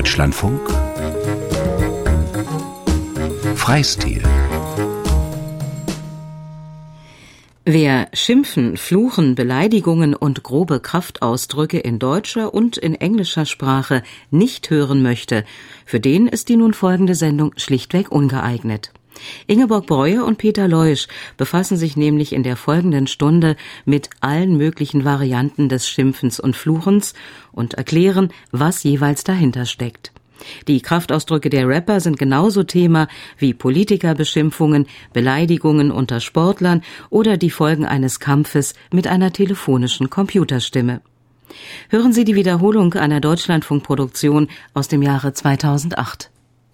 Deutschlandfunk Freistil. Wer Schimpfen, Fluchen, Beleidigungen und grobe Kraftausdrücke in deutscher und in englischer Sprache nicht hören möchte, für den ist die nun folgende Sendung schlichtweg ungeeignet. Ingeborg Breuer und Peter Leusch befassen sich nämlich in der folgenden Stunde mit allen möglichen Varianten des Schimpfens und Fluchens und erklären, was jeweils dahinter steckt. Die Kraftausdrücke der Rapper sind genauso Thema wie Politikerbeschimpfungen, Beleidigungen unter Sportlern oder die Folgen eines Kampfes mit einer telefonischen Computerstimme. Hören Sie die Wiederholung einer Deutschlandfunkproduktion aus dem Jahre 2008.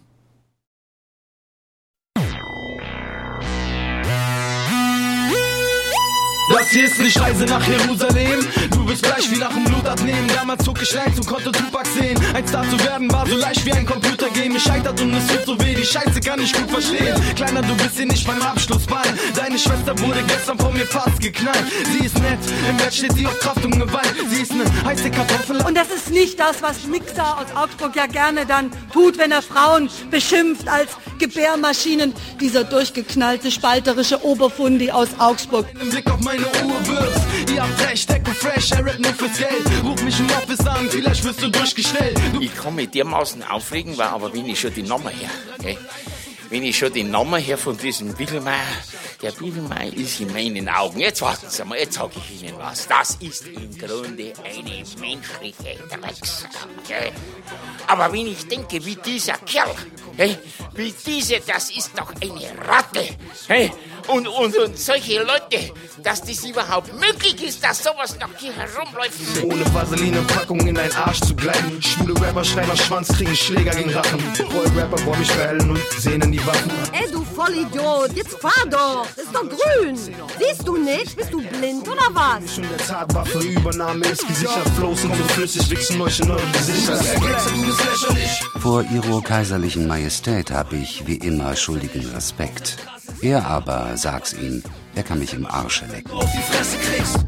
Das hier ist nicht Reise nach Jerusalem. Du bist gleich wie nach dem Blutabnehmen. Damals zog ich rein und konnte Tupac sehen. Ein Star zu werden war so leicht wie ein Computergame. Ich scheitert und es tut so weh, die Scheiße kann ich gut verstehen. Kleiner, du bist hier nicht beim Abschlussball. Deine Schwester wurde gestern von mir fast geknallt. Sie ist nett, im Bett steht sie auf Kraft und Gewalt. Sie ist eine heiße Kartoffel. Und das ist nicht das, was Mixer aus Augsburg ja gerne dann tut, wenn er Frauen beschimpft als Gebärmaschinen. Dieser durchgeknallte, spalterische Oberfundi aus Augsburg. Im Blick auf meine Uhr wirfst. Ihr habt recht, Echo Fresh, er rappt nur fürs Geld. Ruf mich im Office an, vielleicht wirst du durchgestellt. Ich kann mich dermaßen aufregen, aber wenn ich schon die Namen her, okay? Wenn ich schon den Namen her von diesem Bielmeier, der Bielmeier ist in meinen Augen, jetzt warten Sie mal, jetzt sage ich Ihnen was, das ist im Grunde eine menschliche Drecksau. Okay? Aber wenn ich denke, wie dieser Kerl, hey, das ist doch eine Ratte, hey, und solche Leute, dass das überhaupt möglich ist, dass sowas noch hier herumläuft. Ohne Vaseline-Packung in deinen Arsch zu gleiten. Schwule Rapper schreien nach Schwanz, kriegen Schläger gegen Rachen. Roll-Rapper wollen mich verhellen und sehen in die Waffen. Ey, du Vollidiot, jetzt fahr doch. Das ist doch grün. Siehst du nicht? Bist du blind oder was? Schon der Tatwaffe, Übernahme ist gesichert. Flows sind so flüssig, wichsen euch in eure Gesichter. Vor Ihrer kaiserlichen Majestät habe ich wie immer schuldigen Respekt. Er aber, sag's ihm, er kann mich im Arsche lecken. Auf die Fresse kriegst.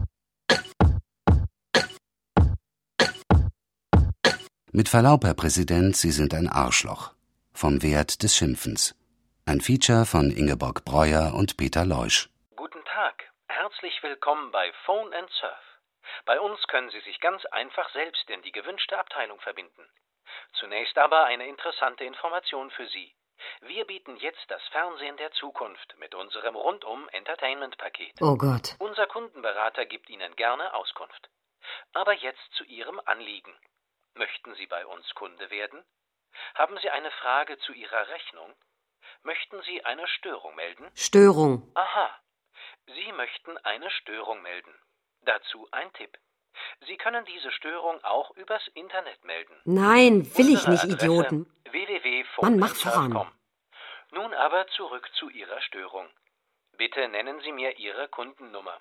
Mit Verlaub, Herr Präsident, Sie sind ein Arschloch. Vom Wert des Schimpfens. Ein Feature von Ingeborg Breuer und Peter Leusch. Guten Tag, herzlich willkommen bei Phone and Surf. Bei uns können Sie sich ganz einfach selbst in die gewünschte Abteilung verbinden. Zunächst aber eine interessante Information für Sie. Wir bieten jetzt das Fernsehen der Zukunft mit unserem Rundum-Entertainment-Paket. Oh Gott. Unser Kundenberater gibt Ihnen gerne Auskunft. Aber jetzt zu Ihrem Anliegen. Möchten Sie bei uns Kunde werden? Haben Sie eine Frage zu Ihrer Rechnung? Möchten Sie eine Störung melden? Störung. Aha. Sie möchten eine Störung melden. Dazu ein Tipp. Sie können diese Störung auch übers Internet melden. Nein, will ich nicht, Adresse Idioten. Mann, mach voran. Nun aber zurück zu Ihrer Störung. Bitte nennen Sie mir Ihre Kundennummer.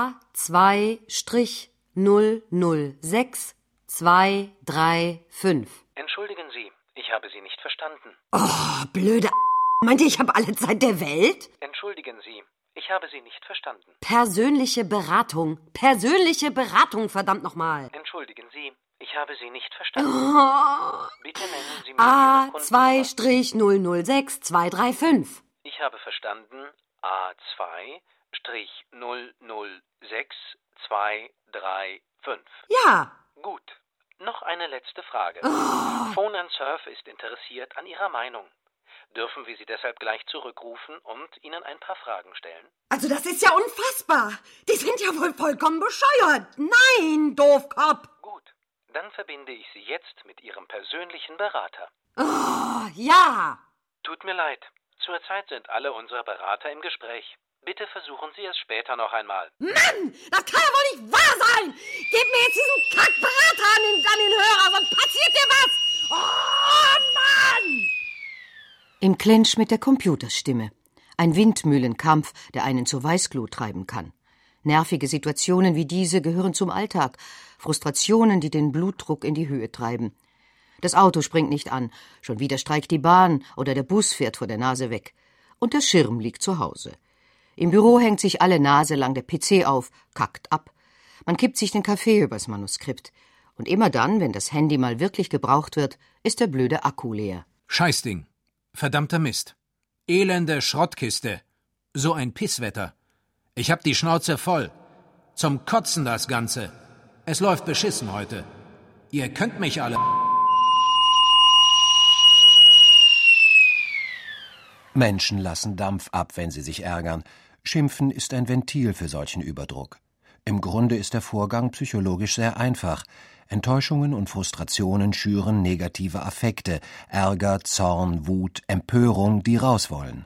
A2-006-235. Entschuldigen Sie, ich habe Sie nicht verstanden. Oh, blöde Meint ihr, ich habe alle Zeit der Welt? Entschuldigen Sie, ich habe Sie nicht verstanden. Persönliche Beratung, verdammt nochmal. Entschuldigen Sie, ich habe Sie nicht verstanden. Oh. Bitte nennen Sie mir Ihre Kundennummer. A2-006-235. Ich habe verstanden. A2-006-235. Ja. Gut. Noch eine letzte Frage. Oh. Phone and Surf ist interessiert an Ihrer Meinung. Dürfen wir Sie deshalb gleich zurückrufen und Ihnen ein paar Fragen stellen? Also das ist ja unfassbar. Die sind ja wohl vollkommen bescheuert. Nein, Doofkopf. Gut. Dann verbinde ich Sie jetzt mit Ihrem persönlichen Berater. Oh, ja. Tut mir leid. Zurzeit sind alle unsere Berater im Gespräch. Bitte versuchen Sie es später noch einmal. Mann, das kann ja wohl nicht wahr sein. Gebt mir jetzt diesen Kackberater an den Hörer, sonst passiert dir was. Oh, Mann! Im Clinch mit der Computerstimme. Ein Windmühlenkampf, der einen zur Weißglut treiben kann. Nervige Situationen wie diese gehören zum Alltag. Frustrationen, die den Blutdruck in die Höhe treiben. Das Auto springt nicht an. Schon wieder streikt die Bahn oder der Bus fährt vor der Nase weg. Und der Schirm liegt zu Hause. Im Büro hängt sich alle Nase lang der PC auf, kackt ab. Man kippt sich den Kaffee übers Manuskript. Und immer dann, wenn das Handy mal wirklich gebraucht wird, ist der blöde Akku leer. Scheißding. Verdammter Mist. Elende Schrottkiste. So ein Pisswetter. Ich hab die Schnauze voll. Zum Kotzen das Ganze. Es läuft beschissen heute. Ihr könnt mich alle... Menschen lassen Dampf ab, wenn sie sich ärgern. Schimpfen ist ein Ventil für solchen Überdruck. Im Grunde ist der Vorgang psychologisch sehr einfach. Enttäuschungen und Frustrationen schüren negative Affekte, Ärger, Zorn, Wut, Empörung, die raus wollen.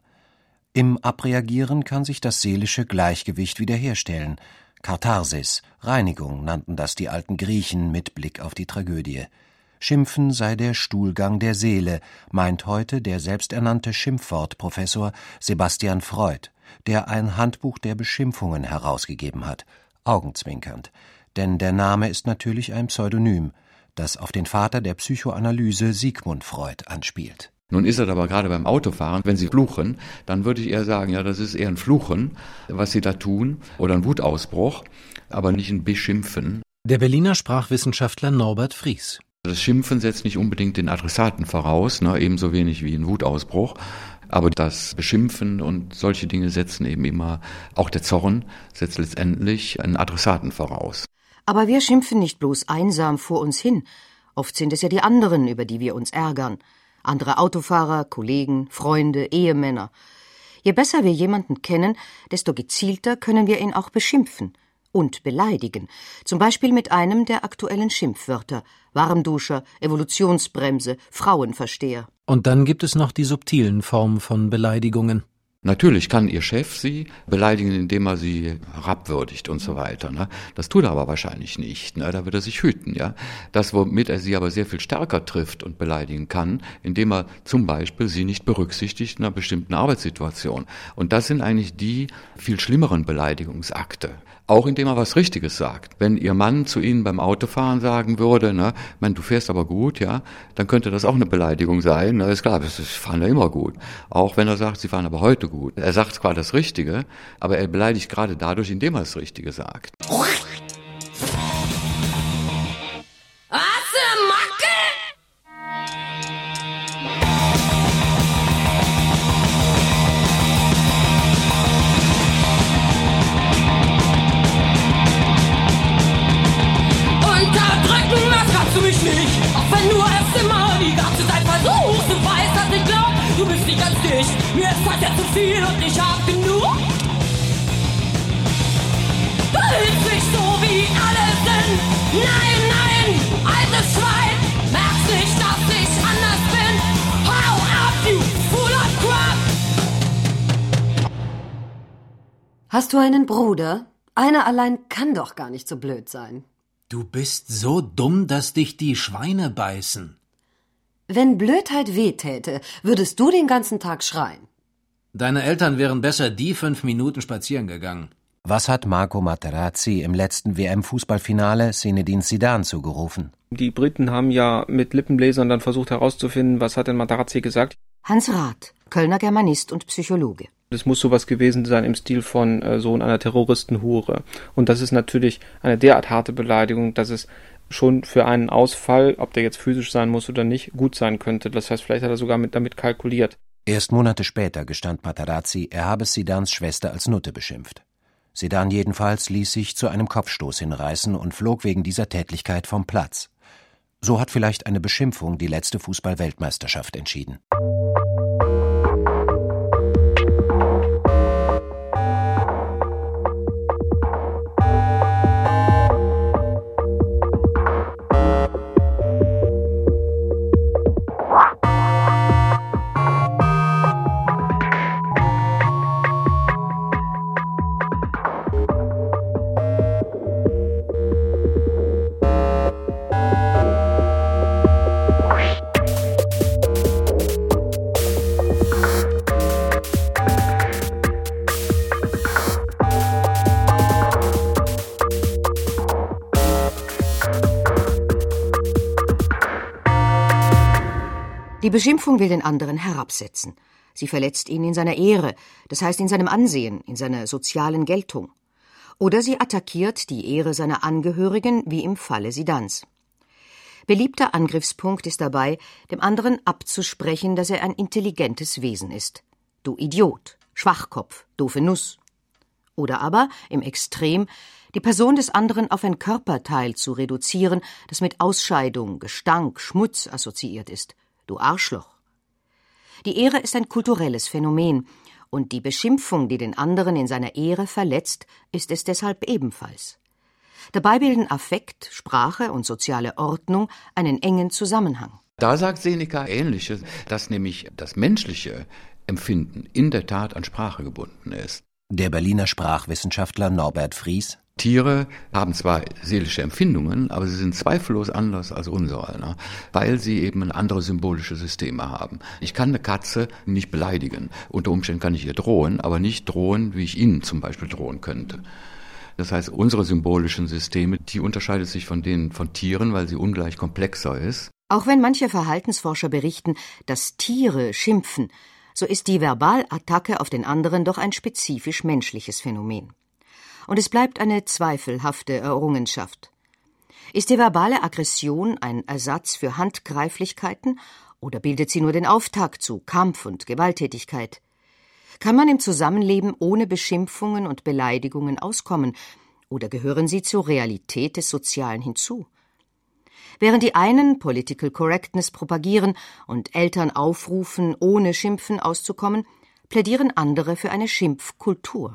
Im Abreagieren kann sich das seelische Gleichgewicht wiederherstellen. Katharsis, Reinigung nannten das die alten Griechen mit Blick auf die Tragödie. Schimpfen sei der Stuhlgang der Seele, meint heute der selbsternannte Schimpfwortprofessor Sebastian Freud, der ein Handbuch der Beschimpfungen herausgegeben hat, augenzwinkernd. Denn der Name ist natürlich ein Pseudonym, das auf den Vater der Psychoanalyse Sigmund Freud anspielt. Nun ist es aber gerade beim Autofahren, wenn Sie fluchen, dann würde ich eher sagen, ja, das ist eher ein Fluchen, was Sie da tun, oder ein Wutausbruch, aber nicht ein Beschimpfen. Der Berliner Sprachwissenschaftler Norbert Fries. Das Schimpfen setzt nicht unbedingt den Adressaten voraus, ebenso wenig wie ein Wutausbruch. Aber das Beschimpfen und solche Dinge setzen eben immer, auch der Zorn setzt letztendlich einen Adressaten voraus. Aber wir schimpfen nicht bloß einsam vor uns hin. Oft sind es ja die anderen, über die wir uns ärgern. Andere Autofahrer, Kollegen, Freunde, Ehemänner. Je besser wir jemanden kennen, desto gezielter können wir ihn auch beschimpfen und beleidigen. Zum Beispiel mit einem der aktuellen Schimpfwörter: Warmduscher, Evolutionsbremse, Frauenversteher. Und dann gibt es noch die subtilen Formen von Beleidigungen. Natürlich kann Ihr Chef Sie beleidigen, indem er Sie herabwürdigt und so weiter. Das tut er aber wahrscheinlich nicht. Da wird er sich hüten. Das, womit er Sie aber sehr viel stärker trifft und beleidigen kann, indem er zum Beispiel Sie nicht berücksichtigt in einer bestimmten Arbeitssituation. Und das sind eigentlich die viel schlimmeren Beleidigungsakte. Auch indem er was Richtiges sagt. Wenn Ihr Mann zu Ihnen beim Autofahren sagen würde, du fährst aber gut, dann könnte das auch eine Beleidigung sein. Ist klar, ich fahre ja immer gut. Auch wenn er sagt, Sie fahren aber heute gut. Er sagt zwar das Richtige, aber er beleidigt gerade dadurch, indem er das Richtige sagt. Auch wenn du es immer die ganze Zeit versuchst, du weißt, dass ich glaub, du bist nicht ganz dicht. Mir ist das ja zu viel und ich hab genug. Du hältst dich so, wie alle sind. Nein, nein, altes Schwein. Merkst nicht, dass ich anders bin. Hau ab, you fool of crap. Hast du einen Bruder? Einer allein kann doch gar nicht so blöd sein. Du bist so dumm, dass dich die Schweine beißen. Wenn Blödheit wehtäte, würdest du den ganzen Tag schreien. Deine Eltern wären besser die 5 Minuten spazieren gegangen. Was hat Marco Materazzi im letzten WM-Fußballfinale Zinedine Zidane zugerufen? Die Briten haben ja mit Lippenbläsern dann versucht herauszufinden, was hat denn Materazzi gesagt. Hans Rath, Kölner Germanist und Psychologe. Das muss sowas gewesen sein im Stil von Sohn einer Terroristenhure. Und das ist natürlich eine derart harte Beleidigung, dass es schon für einen Ausfall, ob der jetzt physisch sein muss oder nicht, gut sein könnte. Das heißt, vielleicht hat er sogar damit kalkuliert. Erst Monate später gestand Materazzi, er habe Zidanes Schwester als Nutte beschimpft. Zidane jedenfalls ließ sich zu einem Kopfstoß hinreißen und flog wegen dieser Tätlichkeit vom Platz. So hat vielleicht eine Beschimpfung die letzte Fußball-Weltmeisterschaft entschieden. Die Beschimpfung will den anderen herabsetzen. Sie verletzt ihn in seiner Ehre, das heißt in seinem Ansehen, in seiner sozialen Geltung. Oder sie attackiert die Ehre seiner Angehörigen, wie im Falle Zidanes. Beliebter Angriffspunkt ist dabei, dem anderen abzusprechen, dass er ein intelligentes Wesen ist. Du Idiot, Schwachkopf, doofe Nuss. Oder aber, im Extrem, die Person des anderen auf ein Körperteil zu reduzieren, das mit Ausscheidung, Gestank, Schmutz assoziiert ist. Du Arschloch. Die Ehre ist ein kulturelles Phänomen, und die Beschimpfung, die den anderen in seiner Ehre verletzt, ist es deshalb ebenfalls. Dabei bilden Affekt, Sprache und soziale Ordnung einen engen Zusammenhang. Da sagt Seneca Ähnliches, dass nämlich das menschliche Empfinden in der Tat an Sprache gebunden ist. Der Berliner Sprachwissenschaftler Norbert Fries: Tiere haben zwar seelische Empfindungen, aber sie sind zweifellos anders als unsere, ne? Weil sie eben andere symbolische Systeme haben. Ich kann eine Katze nicht beleidigen. Unter Umständen kann ich ihr drohen, aber nicht drohen, wie ich Ihnen zum Beispiel drohen könnte. Das heißt, unsere symbolischen Systeme, die unterscheidet sich von denen von Tieren, weil sie ungleich komplexer ist. Auch wenn manche Verhaltensforscher berichten, dass Tiere schimpfen, so ist die Verbalattacke auf den anderen doch ein spezifisch menschliches Phänomen. Und es bleibt eine zweifelhafte Errungenschaft. Ist die verbale Aggression ein Ersatz für Handgreiflichkeiten oder bildet sie nur den Auftakt zu Kampf und Gewalttätigkeit? Kann man im Zusammenleben ohne Beschimpfungen und Beleidigungen auskommen oder gehören sie zur Realität des Sozialen hinzu? Während die einen Political Correctness propagieren und Eltern aufrufen, ohne Schimpfen auszukommen, plädieren andere für eine Schimpfkultur.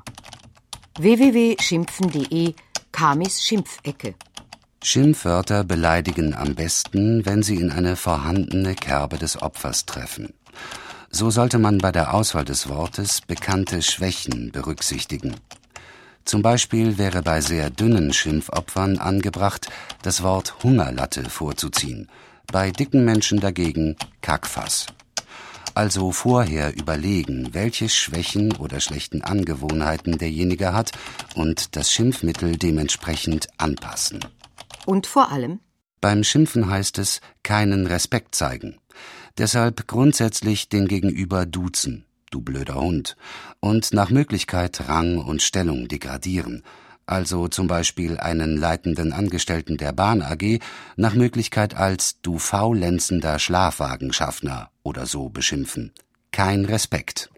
www.schimpfen.de Kamis Schimpfecke. Schimpfwörter beleidigen am besten, wenn sie in eine vorhandene Kerbe des Opfers treffen. So sollte man bei der Auswahl des Wortes bekannte Schwächen berücksichtigen. Zum Beispiel wäre bei sehr dünnen Schimpfopfern angebracht, das Wort Hungerlatte vorzuziehen, bei dicken Menschen dagegen Kackfass. Also vorher überlegen, welche Schwächen oder schlechten Angewohnheiten derjenige hat und das Schimpfmittel dementsprechend anpassen. Und vor allem? Beim Schimpfen heißt es, keinen Respekt zeigen. Deshalb grundsätzlich den Gegenüber duzen, du blöder Hund, und nach Möglichkeit Rang und Stellung degradieren. Also zum Beispiel einen leitenden Angestellten der Bahn AG nach Möglichkeit als du faulenzender Schlafwagenschaffner oder so beschimpfen. Kein Respekt.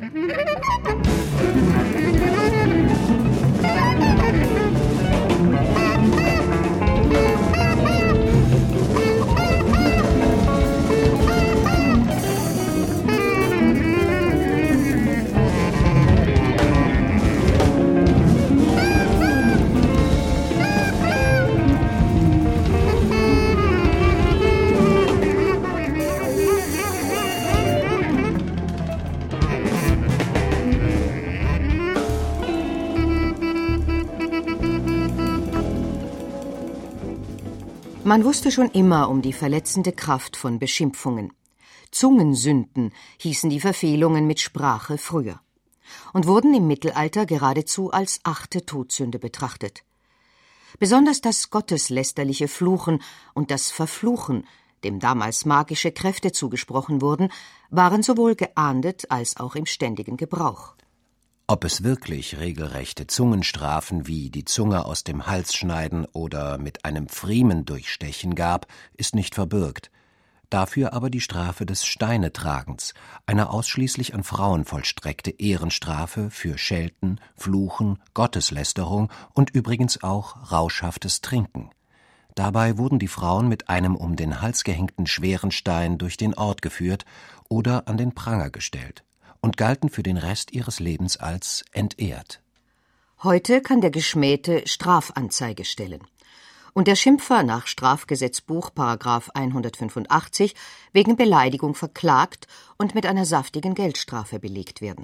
Man wusste schon immer um die verletzende Kraft von Beschimpfungen. Zungensünden hießen die Verfehlungen mit Sprache früher und wurden im Mittelalter geradezu als 8. Todsünde betrachtet. Besonders das gotteslästerliche Fluchen und das Verfluchen, dem damals magische Kräfte zugesprochen wurden, waren sowohl geahndet als auch im ständigen Gebrauch. Ob es wirklich regelrechte Zungenstrafen wie die Zunge aus dem Hals schneiden oder mit einem Pfriemen durchstechen gab, ist nicht verbürgt. Dafür aber die Strafe des Steinetragens, eine ausschließlich an Frauen vollstreckte Ehrenstrafe für Schelten, Fluchen, Gotteslästerung und übrigens auch rauschhaftes Trinken. Dabei wurden die Frauen mit einem um den Hals gehängten schweren Stein durch den Ort geführt oder an den Pranger gestellt und galten für den Rest ihres Lebens als entehrt. Heute kann der Geschmähte Strafanzeige stellen und der Schimpfer nach Strafgesetzbuch § 185 wegen Beleidigung verklagt und mit einer saftigen Geldstrafe belegt werden.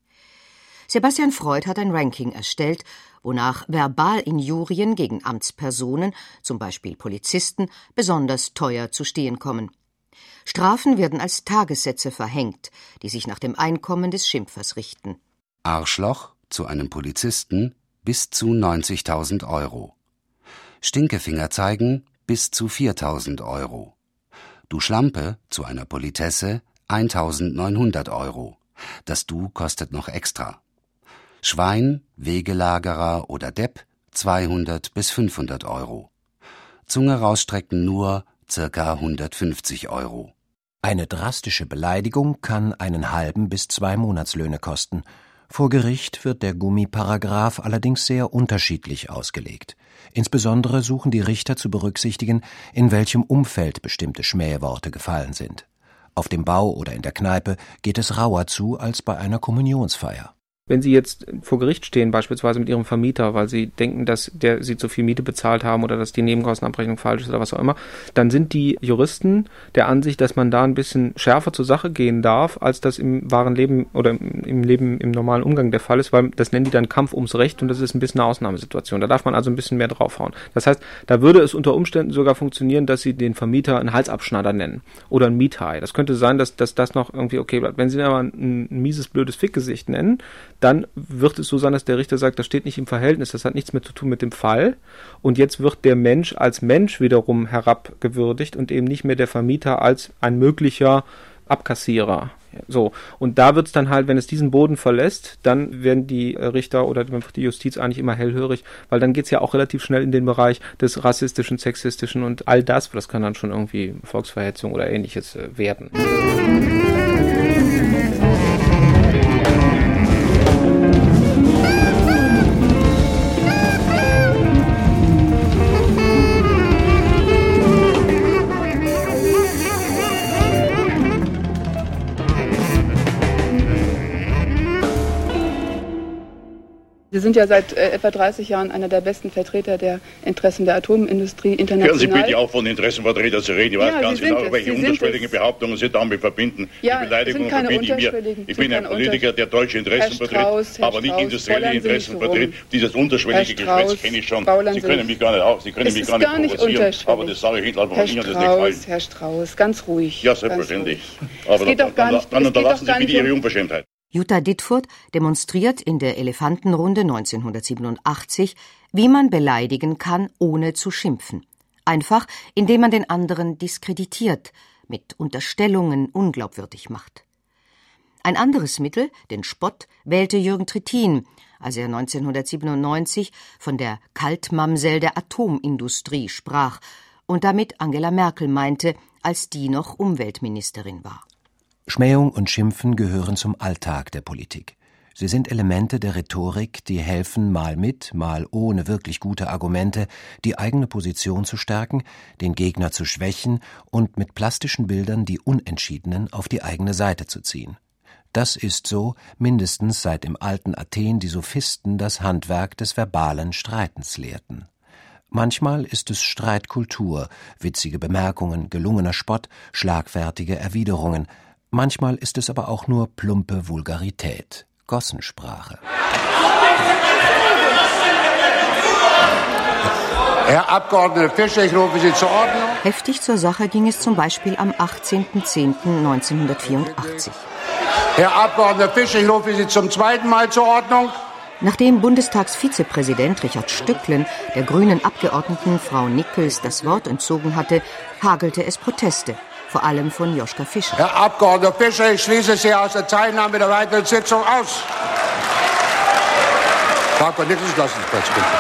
Sebastian Freud hat ein Ranking erstellt, wonach Verbalinjurien gegen Amtspersonen, zum Beispiel Polizisten, besonders teuer zu stehen kommen. Strafen werden als Tagessätze verhängt, die sich nach dem Einkommen des Schimpfers richten. Arschloch zu einem Polizisten bis zu 90.000 Euro. Stinkefinger zeigen bis zu 4.000 Euro. Du Schlampe zu einer Politesse 1.900 Euro. Das Du kostet noch extra. Schwein, Wegelagerer oder Depp 200 bis 500 Euro. Zunge rausstrecken nur ca. 150 €. Eine drastische Beleidigung kann einen halben bis 2 Monatslöhne kosten. Vor Gericht wird der Gummiparagraph allerdings sehr unterschiedlich ausgelegt. Insbesondere suchen die Richter zu berücksichtigen, in welchem Umfeld bestimmte Schmähworte gefallen sind. Auf dem Bau oder in der Kneipe geht es rauer zu als bei einer Kommunionsfeier. Wenn Sie jetzt vor Gericht stehen, beispielsweise mit Ihrem Vermieter, weil Sie denken, dass Sie zu viel Miete bezahlt haben oder dass die Nebenkostenabrechnung falsch ist oder was auch immer, dann sind die Juristen der Ansicht, dass man da ein bisschen schärfer zur Sache gehen darf, als das im wahren Leben oder im normalen Umgang der Fall ist, weil das nennen die dann Kampf ums Recht und das ist ein bisschen eine Ausnahmesituation. Da darf man also ein bisschen mehr draufhauen. Das heißt, da würde es unter Umständen sogar funktionieren, dass Sie den Vermieter einen Halsabschneider nennen oder einen Miethai. Das könnte sein, dass das noch irgendwie okay bleibt. Wenn Sie aber ein mieses, blödes Fickgesicht nennen, dann wird es so sein, dass der Richter sagt, das steht nicht im Verhältnis, das hat nichts mehr zu tun mit dem Fall. Und jetzt wird der Mensch als Mensch wiederum herabgewürdigt und eben nicht mehr der Vermieter als ein möglicher Abkassierer. So. Und da wird es dann halt, wenn es diesen Boden verlässt, dann werden die Richter oder die Justiz eigentlich immer hellhörig, weil dann geht es ja auch relativ schnell in den Bereich des rassistischen, sexistischen und all das kann dann schon irgendwie Volksverhetzung oder Ähnliches werden. Sie sind ja seit etwa 30 Jahren einer der besten Vertreter der Interessen der Atomindustrie international. Hören Sie bitte auf, von Interessenvertretern zu reden. Ich weiß ganz genau, welche unterschwelligen Behauptungen Sie damit verbinden. Ja, die Beleidigungen verbinde ich mir. Ich bin ein Politiker, der deutsche Interessen vertritt, aber nicht industrielle Interessen vertritt. Dieses unterschwellige Geschwätz kenne ich schon. Sie können mich gar nicht auf, Sie können mich gar nicht provozieren. Aber das sage ich hinterher von Ihnen, das nicht falsch. Herr Strauß, ganz ruhig. Ja, selbstverständlich. Aber dann unterlassen Sie bitte Ihre Unverschämtheit. Jutta Dittfurt demonstriert in der Elefantenrunde 1987, wie man beleidigen kann, ohne zu schimpfen. Einfach, indem man den anderen diskreditiert, mit Unterstellungen unglaubwürdig macht. Ein anderes Mittel, den Spott, wählte Jürgen Trittin, als er 1997 von der Kaltmamsell der Atomindustrie sprach und damit Angela Merkel meinte, als die noch Umweltministerin war. Schmähung und Schimpfen gehören zum Alltag der Politik. Sie sind Elemente der Rhetorik, die helfen, mal mit, mal ohne wirklich gute Argumente, die eigene Position zu stärken, den Gegner zu schwächen und mit plastischen Bildern die Unentschiedenen auf die eigene Seite zu ziehen. Das ist so, mindestens seit im alten Athen die Sophisten das Handwerk des verbalen Streitens lehrten. Manchmal ist es Streitkultur, witzige Bemerkungen, gelungener Spott, schlagfertige Erwiderungen. Manchmal ist es aber auch nur plumpe Vulgarität, Gossensprache. Herr Abgeordneter Fischer, ich rufe Sie zur Ordnung. Heftig zur Sache ging es zum Beispiel am 18.10.1984. Herr Abgeordneter Fischer, ich rufe Sie zum zweiten Mal zur Ordnung. Nachdem Bundestagsvizepräsident Richard Stücklen der grünen Abgeordneten Frau Nickels das Wort entzogen hatte, hagelte es Proteste. Vor allem von Joschka Fischer. Herr Abgeordneter Fischer, ich schließe Sie aus der Teilnahme der weiteren Sitzung aus. Frau Nickels, lassen Sie Platz, bitte.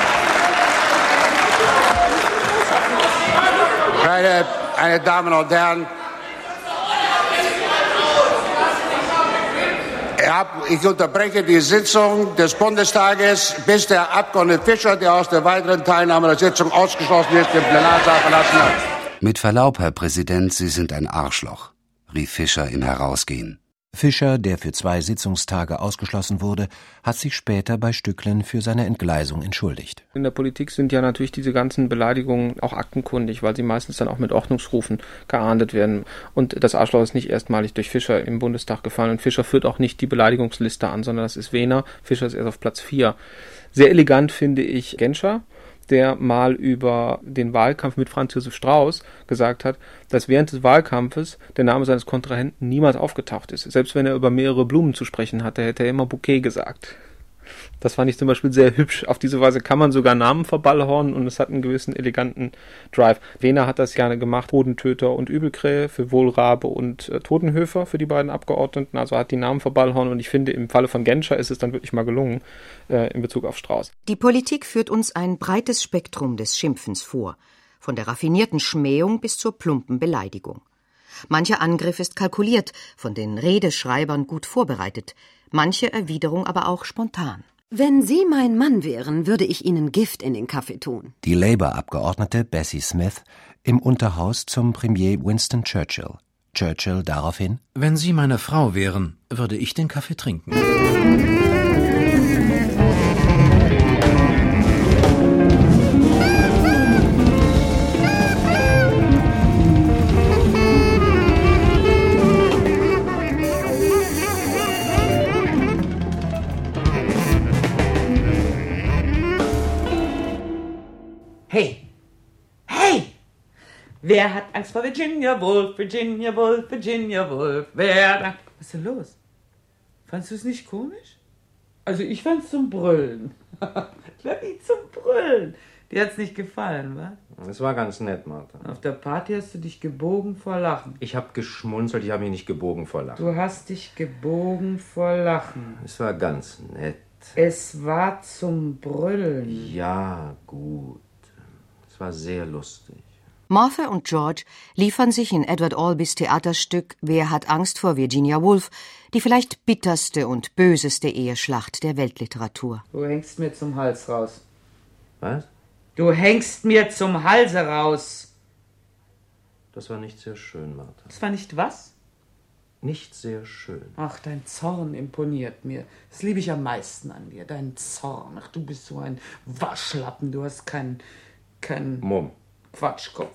Meine Damen und Herren, ich unterbreche die Sitzung des Bundestages, bis der Abgeordnete Fischer, der aus der weiteren Teilnahme der Sitzung ausgeschlossen ist, den Plenarsaal verlassen hat. Mit Verlaub, Herr Präsident, Sie sind ein Arschloch, rief Fischer im Herausgehen. Fischer, der für 2 Sitzungstage ausgeschlossen wurde, hat sich später bei Stücklen für seine Entgleisung entschuldigt. In der Politik sind ja natürlich diese ganzen Beleidigungen auch aktenkundig, weil sie meistens dann auch mit Ordnungsrufen geahndet werden. Und das Arschloch ist nicht erstmalig durch Fischer im Bundestag gefallen. Und Fischer führt auch nicht die Beleidigungsliste an, sondern das ist Wehner. Fischer ist erst auf Platz 4. Sehr elegant finde ich Genscher, der mal über den Wahlkampf mit Franz Josef Strauß gesagt hat, dass während des Wahlkampfes der Name seines Kontrahenten niemals aufgetaucht ist. Selbst wenn er über mehrere Blumen zu sprechen hatte, hätte er immer Bouquet gesagt. Das fand ich zum Beispiel sehr hübsch. Auf diese Weise kann man sogar Namen verballhornen und es hat einen gewissen eleganten Drive. Wehner hat das gerne gemacht, Bodentöter und Übelkrähe für Wohlrabe und Totenhöfer für die beiden Abgeordneten. Also hat die Namen verballhornen und ich finde, im Falle von Genscher ist es dann wirklich mal gelungen in Bezug auf Strauß. Die Politik führt uns ein breites Spektrum des Schimpfens vor. von der raffinierten Schmähung bis zur plumpen Beleidigung. Mancher Angriff ist kalkuliert, von den Redeschreibern gut vorbereitet, manche Erwiderung aber auch spontan. Wenn Sie mein Mann wären, würde ich Ihnen Gift in den Kaffee tun. Die Labour-Abgeordnete Bessie Smith im Unterhaus zum Premier Winston Churchill. Churchill daraufhin: Wenn Sie meine Frau wären, würde ich den Kaffee trinken. Hey! Hey! Wer hat Angst vor Virginia Woolf, Virginia Woolf, Virginia Woolf? Was ist denn los? Fandst du es nicht komisch? Also ich fand's zum Brüllen. Wirklich zum Brüllen. Dir hat's nicht gefallen, wa? Es war ganz nett, Martha. Auf der Party hast du dich gebogen vor Lachen. Ich hab geschmunzelt, ich habe mich nicht gebogen vor Lachen. Du hast dich gebogen vor Lachen. Es war ganz nett. Es war zum Brüllen. Ja, gut. Es war sehr lustig. Martha und George liefern sich in Edward Albees Theaterstück »Wer hat Angst vor Virginia Woolf« die vielleicht bitterste und böseste Eheschlacht der Weltliteratur. Du hängst mir zum Hals raus. Was? Du hängst mir zum Halse raus. Das war nicht sehr schön, Martha. Das war nicht was? Nicht sehr schön. Ach, dein Zorn imponiert mir. Das liebe ich am meisten an dir, dein Zorn. Ach, du bist so ein Waschlappen, du hast kein Mumm. Quatschkopf.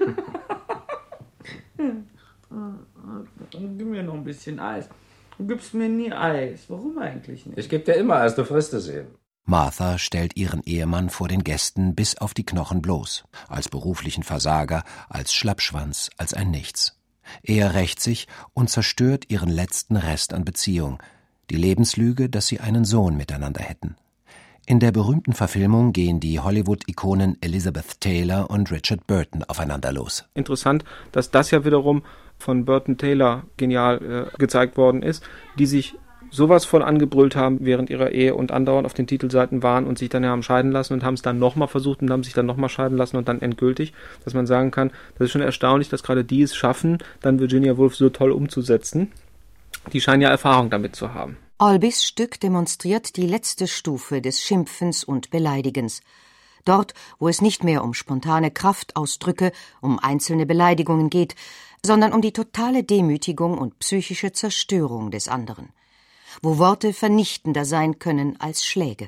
Gib mir noch ein bisschen Eis. Du gibst mir nie Eis. Warum eigentlich nicht? Ich geb dir immer Eis, du frisst es eben. Martha stellt ihren Ehemann vor den Gästen bis auf die Knochen bloß, als beruflichen Versager, als Schlappschwanz, als ein Nichts. Er rächt sich und zerstört ihren letzten Rest an Beziehung, die Lebenslüge, dass sie einen Sohn miteinander hätten. In der berühmten Verfilmung gehen die Hollywood-Ikonen Elizabeth Taylor und Richard Burton aufeinander los. Interessant, dass das ja wiederum von Burton Taylor genial gezeigt worden ist, die sich sowas von angebrüllt haben während ihrer Ehe und andauernd auf den Titelseiten waren und sich dann haben scheiden lassen und haben es dann nochmal versucht und haben sich dann nochmal scheiden lassen und dann endgültig, dass man sagen kann, das ist schon erstaunlich, dass gerade die es schaffen, dann Virginia Woolf so toll umzusetzen. Die scheinen ja Erfahrung damit zu haben. Albees Stück demonstriert die letzte Stufe des Schimpfens und Beleidigens. Dort, wo es nicht mehr um spontane Kraftausdrücke, um einzelne Beleidigungen geht, sondern um die totale Demütigung und psychische Zerstörung des anderen. Wo Worte vernichtender sein können als Schläge.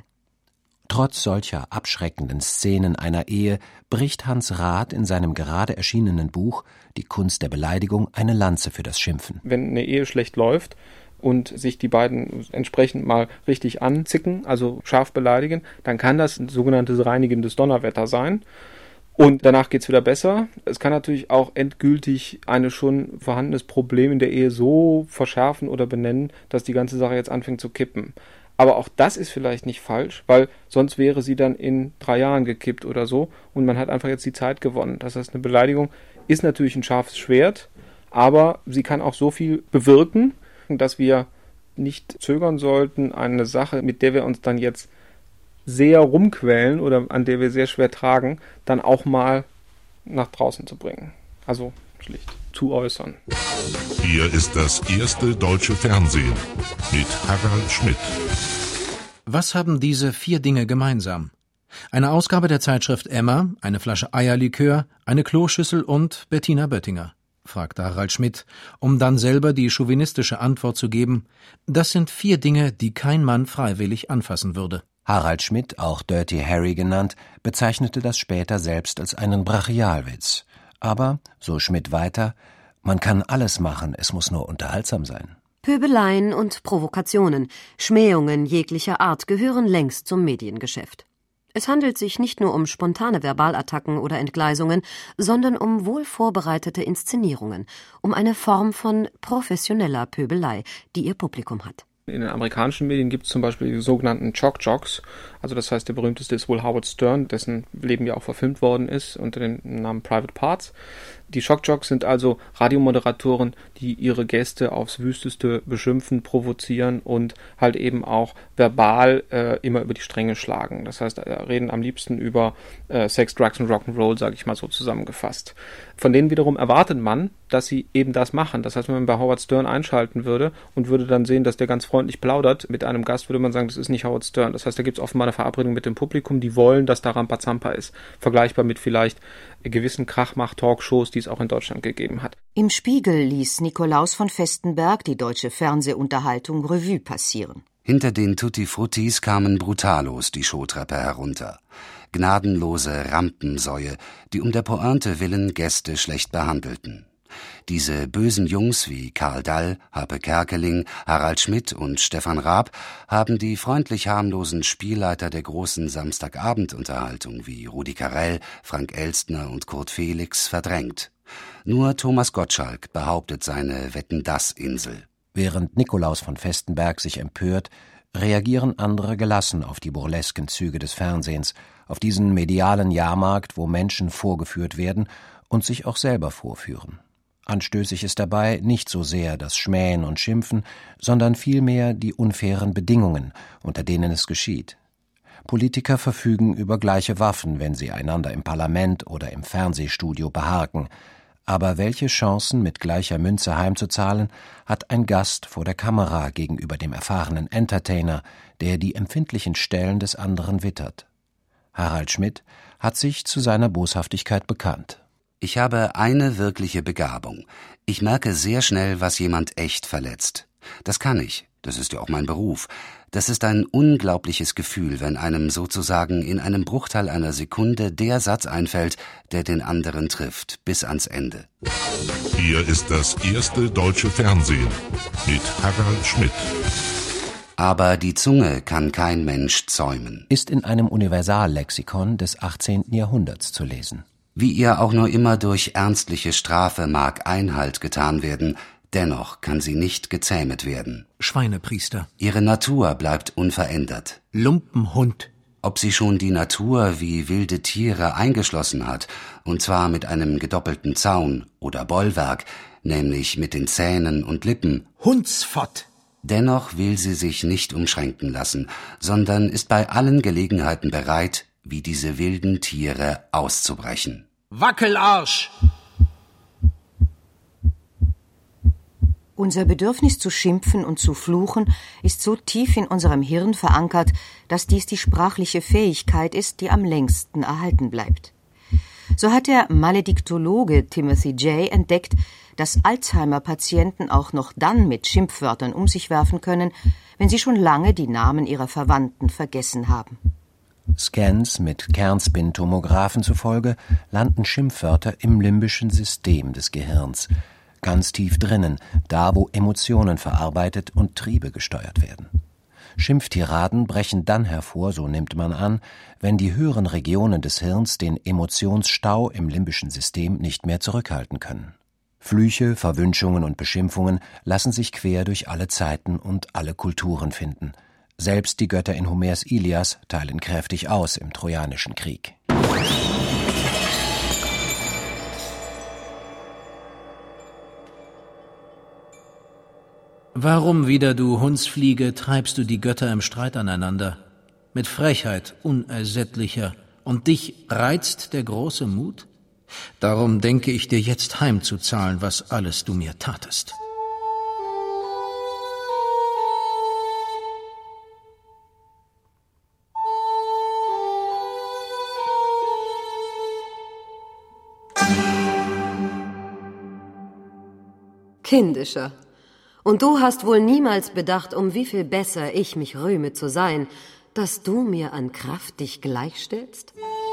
Trotz solcher abschreckenden Szenen einer Ehe bricht Hans Rath in seinem gerade erschienenen Buch »Die Kunst der Beleidigung« eine Lanze für das Schimpfen. Wenn eine Ehe schlecht läuft und sich die beiden entsprechend mal richtig anzicken, also scharf beleidigen, dann kann das ein sogenanntes reinigendes Donnerwetter sein. Und danach geht's wieder besser. Es kann natürlich auch endgültig ein schon vorhandenes Problem in der Ehe so verschärfen oder benennen, dass die ganze Sache jetzt anfängt zu kippen. Aber auch das ist vielleicht nicht falsch, weil sonst wäre sie dann in 3 Jahren gekippt oder so und man hat einfach jetzt die Zeit gewonnen. Das heißt, eine Beleidigung ist natürlich ein scharfes Schwert, aber sie kann auch so viel bewirken, dass wir nicht zögern sollten, eine Sache, mit der wir uns dann jetzt sehr rumquälen oder an der wir sehr schwer tragen, dann auch mal nach draußen zu bringen. Also schlicht zu äußern. Hier ist das erste deutsche Fernsehen mit Harald Schmidt. Was haben diese 4 Dinge gemeinsam? Eine Ausgabe der Zeitschrift Emma, eine Flasche Eierlikör, eine Kloschüssel und Bettina Böttinger, fragte Harald Schmidt, um dann selber die chauvinistische Antwort zu geben: Das sind 4 Dinge, die kein Mann freiwillig anfassen würde. Harald Schmidt, auch Dirty Harry genannt, bezeichnete das später selbst als einen Brachialwitz. Aber, so Schmidt weiter, man kann alles machen, es muss nur unterhaltsam sein. Pöbeleien und Provokationen, Schmähungen jeglicher Art gehören längst zum Mediengeschäft. Es handelt sich nicht nur um spontane Verbalattacken oder Entgleisungen, sondern um wohl vorbereitete Inszenierungen, um eine Form von professioneller Pöbelei, die ihr Publikum hat. In den amerikanischen Medien gibt es zum Beispiel die sogenannten Shock Jocks. Also das heißt, der berühmteste ist wohl Howard Stern, dessen Leben ja auch verfilmt worden ist unter dem Namen Private Parts. Die Schockjocks sind also Radiomoderatoren, die ihre Gäste aufs Wüsteste beschimpfen, provozieren und halt eben auch verbal immer über die Stränge schlagen. Das heißt, reden am liebsten über Sex, Drugs und Rock'n'Roll, sage ich mal so zusammengefasst. Von denen wiederum erwartet man, dass sie eben das machen. Das heißt, wenn man bei Howard Stern einschalten würde und würde dann sehen, dass der ganz freundlich plaudert mit einem Gast, würde man sagen, das ist nicht Howard Stern. Das heißt, da gibt es offenbar eine Verabredung mit dem Publikum, die wollen, dass da Rambazampa ist. Vergleichbar mit vielleicht gewissen Krachmach-Talkshows, die es auch in Deutschland gegeben hat. Im Spiegel ließ Nikolaus von Festenberg die deutsche Fernsehunterhaltung Revue passieren. Hinter den Tutti Fruttis kamen Brutalos die Showtreppe herunter. Gnadenlose Rampensäue, die um der Pointe willen Gäste schlecht behandelten. Diese bösen Jungs wie Karl Dall, Harpe Kerkeling, Harald Schmidt und Stefan Raab haben die freundlich harmlosen Spielleiter der großen Samstagabendunterhaltung wie Rudi Carrell, Frank Elstner und Kurt Felix verdrängt. Nur Thomas Gottschalk behauptet seine Wetten-dass-Insel. Während Nikolaus von Festenberg sich empört, reagieren andere gelassen auf die burlesken Züge des Fernsehens, auf diesen medialen Jahrmarkt, wo Menschen vorgeführt werden und sich auch selber vorführen. Anstößig ist dabei nicht so sehr das Schmähen und Schimpfen, sondern vielmehr die unfairen Bedingungen, unter denen es geschieht. Politiker verfügen über gleiche Waffen, wenn sie einander im Parlament oder im Fernsehstudio beharken. Aber welche Chancen, mit gleicher Münze heimzuzahlen, hat ein Gast vor der Kamera gegenüber dem erfahrenen Entertainer, der die empfindlichen Stellen des anderen wittert? Harald Schmidt hat sich zu seiner Boshaftigkeit bekannt. Ich habe eine wirkliche Begabung. Ich merke sehr schnell, was jemand echt verletzt. Das kann ich. Das ist ja auch mein Beruf. Das ist ein unglaubliches Gefühl, wenn einem sozusagen in einem Bruchteil einer Sekunde der Satz einfällt, der den anderen trifft, bis ans Ende. Hier ist das erste deutsche Fernsehen mit Harald Schmidt. Aber die Zunge kann kein Mensch zäumen. Ist in einem Universallexikon des 18. Jahrhunderts zu lesen. Wie ihr auch nur immer durch ernstliche Strafe mag Einhalt getan werden, dennoch kann sie nicht gezähmet werden. Schweinepriester. Ihre Natur bleibt unverändert. Lumpenhund. Ob sie schon die Natur wie wilde Tiere eingeschlossen hat, und zwar mit einem gedoppelten Zaun oder Bollwerk, nämlich mit den Zähnen und Lippen. Hundsfott. Dennoch will sie sich nicht umschränken lassen, sondern ist bei allen Gelegenheiten bereit, wie diese wilden Tiere auszubrechen. Wackelarsch! Unser Bedürfnis zu schimpfen und zu fluchen ist so tief in unserem Hirn verankert, dass dies die sprachliche Fähigkeit ist, die am längsten erhalten bleibt. So hat der Malediktologe Timothy Jay entdeckt, dass Alzheimer-Patienten auch noch dann mit Schimpfwörtern um sich werfen können, wenn sie schon lange die Namen ihrer Verwandten vergessen haben. Scans mit Kernspintomographen zufolge landen Schimpfwörter im limbischen System des Gehirns, ganz tief drinnen, da wo Emotionen verarbeitet und Triebe gesteuert werden. Schimpftiraden brechen dann hervor, so nimmt man an, wenn die höheren Regionen des Hirns den Emotionsstau im limbischen System nicht mehr zurückhalten können. Flüche, Verwünschungen und Beschimpfungen lassen sich quer durch alle Zeiten und alle Kulturen finden. Selbst die Götter in Homers Ilias teilen kräftig aus im Trojanischen Krieg. Warum wieder, du Hundsfliege, treibst du die Götter im Streit aneinander? Mit Frechheit unersättlicher. Und dich reizt der große Mut? Darum denke ich dir jetzt heimzuzahlen, was alles du mir tatest. Kindischer. Und du hast wohl niemals bedacht, um wie viel besser ich mich rühme zu sein, dass du mir an Kraft dich gleichstellst?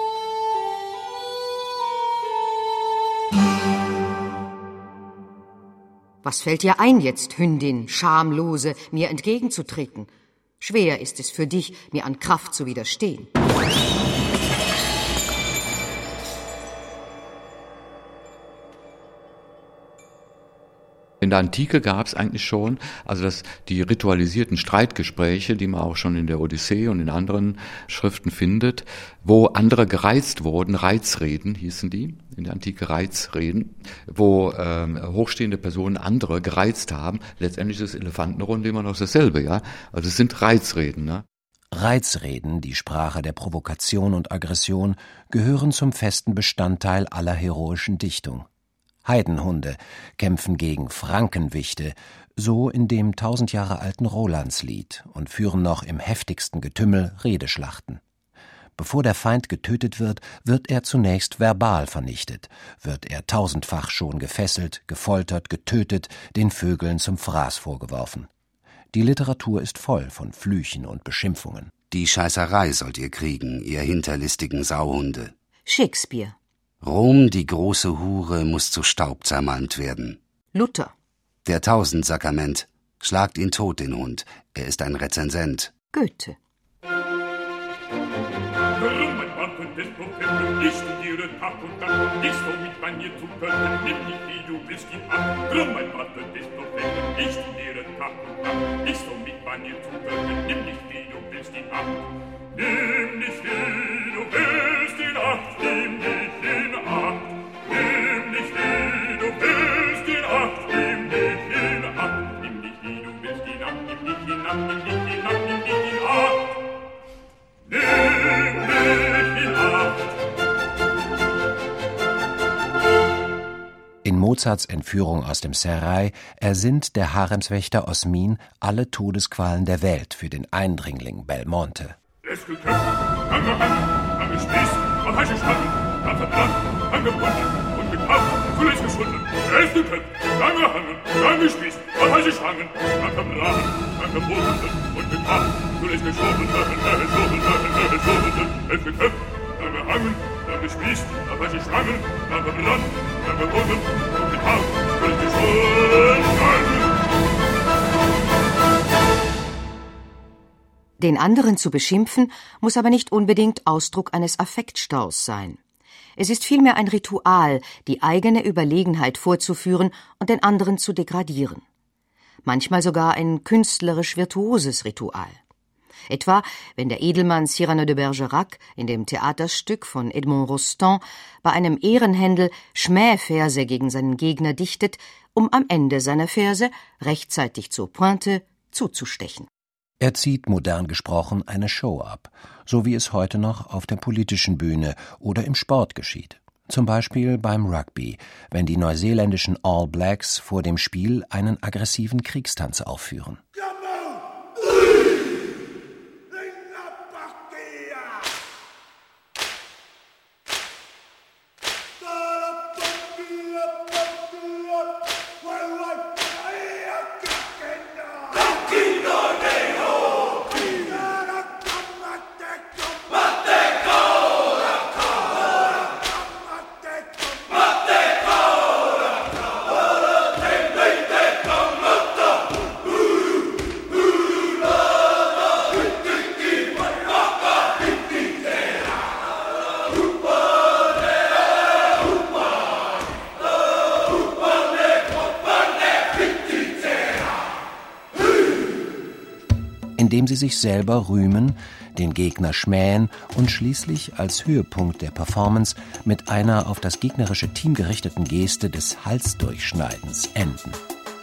Was fällt dir ein jetzt, Hündin, Schamlose, mir entgegenzutreten? Schwer ist es für dich, mir an Kraft zu widerstehen. In der Antike gab es eigentlich schon, also die ritualisierten Streitgespräche, die man auch schon in der Odyssee und in anderen Schriften findet, wo andere gereizt wurden, Reizreden hießen die, in der Antike Reizreden, wo hochstehende Personen andere gereizt haben. Letztendlich ist Elefantenrunde immer noch dasselbe, ja. Also es sind Reizreden, ne? Reizreden, die Sprache der Provokation und Aggression, gehören zum festen Bestandteil aller heroischen Dichtung. Heidenhunde kämpfen gegen Frankenwichte, so in dem 1000 Jahre alten Rolandslied, und führen noch im heftigsten Getümmel Redeschlachten. Bevor der Feind getötet wird er zunächst verbal vernichtet, wird er 1000-fach schon gefesselt, gefoltert, getötet, den Vögeln zum Fraß vorgeworfen. Die Literatur ist voll von Flüchen und Beschimpfungen. Die Scheißerei sollt ihr kriegen, ihr hinterlistigen Sauhunde. Shakespeare. Rom, die große Hure, muss zu Staub zermalmt werden. Luther. Der Tausendsakrament. Schlagt ihn tot, den Hund. Er ist ein Rezensent. Goethe. Ich studiere Tag und Tag, nicht so mit bei mir zu können, nimm nicht wie du bist ihn an. Drum mein Vater des Propheten, ich studiere Tag und Tag, nicht so mit bei mir zu können, nimm nicht wie du bist ihn an. Nimm nicht wie du bist ihn an, nimm nicht in Acht. Nimm nicht wie du bist ihn an, nimm nicht in Acht. Nimm nicht wie du bist ihn an, nimm nicht in Acht, nimm nicht in Acht, nimm nicht in Acht. Nimm nicht in Acht. In Mozarts Entführung aus dem Serail ersinnt der Haremswächter Osmin alle Todesqualen der Welt für den Eindringling Belmonte. Es geköpft, angehangen, angespießt, auf heiße Stangen, dann verbrannt, angebunden und gekauft, zuletzt geschunden. Es geköpft, angehangen, angespießt, auf heiße Stangen, dann verbrannt, angebunden und gekauft, zuletzt geschoben, es geköpft, angehangen, angespießt, auf heiße Stangen, dann verbrannt, angebunden und gekauft, zuletzt geschoben. Den anderen zu beschimpfen, muss aber nicht unbedingt Ausdruck eines Affektstaus sein. Es ist vielmehr ein Ritual, die eigene Überlegenheit vorzuführen und den anderen zu degradieren. Manchmal sogar ein künstlerisch virtuoses Ritual. Etwa, wenn der Edelmann Cyrano de Bergerac in dem Theaterstück von Edmond Rostand bei einem Ehrenhändel Schmähverse gegen seinen Gegner dichtet, um am Ende seiner Verse rechtzeitig zur Pointe zuzustechen. Er zieht modern gesprochen eine Show ab, so wie es heute noch auf der politischen Bühne oder im Sport geschieht. Zum Beispiel beim Rugby, wenn die neuseeländischen All Blacks vor dem Spiel einen aggressiven Kriegstanz aufführen. Indem sie sich selber rühmen, den Gegner schmähen und schließlich als Höhepunkt der Performance mit einer auf das gegnerische Team gerichteten Geste des Halsdurchschneidens enden.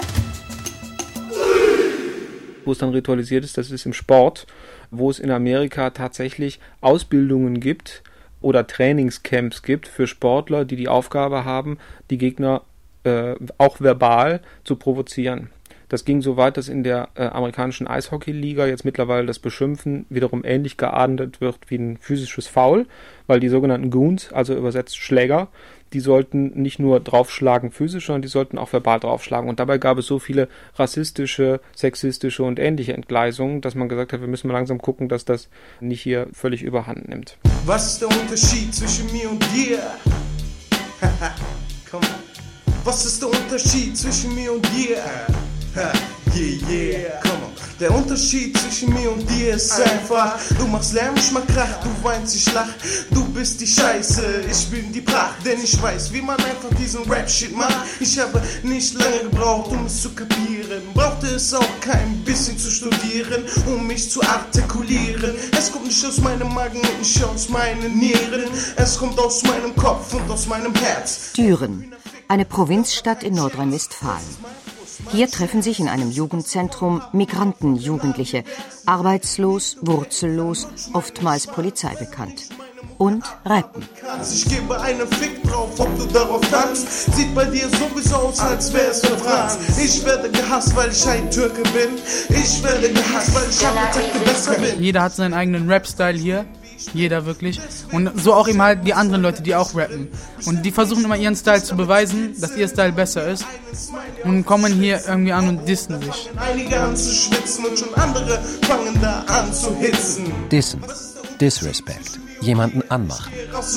Wo es dann ritualisiert ist, das ist im Sport, wo es in Amerika tatsächlich Ausbildungen gibt oder Trainingscamps gibt für Sportler, die die Aufgabe haben, die Gegner auch verbal zu provozieren. Das ging so weit, dass in der amerikanischen Eishockey-Liga jetzt mittlerweile das Beschimpfen wiederum ähnlich geahndet wird wie ein physisches Foul, weil die sogenannten Goons, also übersetzt Schläger, die sollten nicht nur draufschlagen physisch, sondern die sollten auch verbal draufschlagen. Und dabei gab es so viele rassistische, sexistische und ähnliche Entgleisungen, dass man gesagt hat, wir müssen mal langsam gucken, dass das nicht hier völlig überhand nimmt. Was ist der Unterschied zwischen mir und dir? Komm. Was ist der Unterschied zwischen mir und dir? Yeah, yeah, come on. Der Unterschied zwischen mir und dir ist einfach: Du machst Lärm, ich mach Krach, du weinst, ich lach. Du bist die Scheiße, ich bin die Pracht. Denn ich weiß, wie man einfach diesen Rap-Shit macht. Ich habe nicht lange gebraucht, um es zu kapieren. Brauchte es auch kein bisschen zu studieren, um mich zu artikulieren. Es kommt nicht aus meinem Magen und nicht aus meinen Nieren. Es kommt aus meinem Kopf und aus meinem Herz. Düren, eine Provinzstadt in Nordrhein-Westfalen. Hier treffen sich in einem Jugendzentrum Migrantenjugendliche, arbeitslos, wurzellos, oftmals polizeibekannt. Und rappen. Ich gebe einen Fick drauf, ob du darauf tanzt. Sieht bei dir sowieso aus, als wär's für Franz. Ich werde gehasst, weil ich ein Türke bin. Ich werde gehasst, weil ich Architekte besser bin. Jeder hat seinen eigenen Rap-Style hier. Jeder wirklich. Und so auch eben halt die anderen Leute, die auch rappen. Und die versuchen immer ihren Style zu beweisen, dass ihr Style besser ist. Und kommen hier irgendwie an und dissen sich. Einige an zu schwitzen und schon andere fangen da an zu hitzen. Dissen. Disrespect. Jemanden anmachen.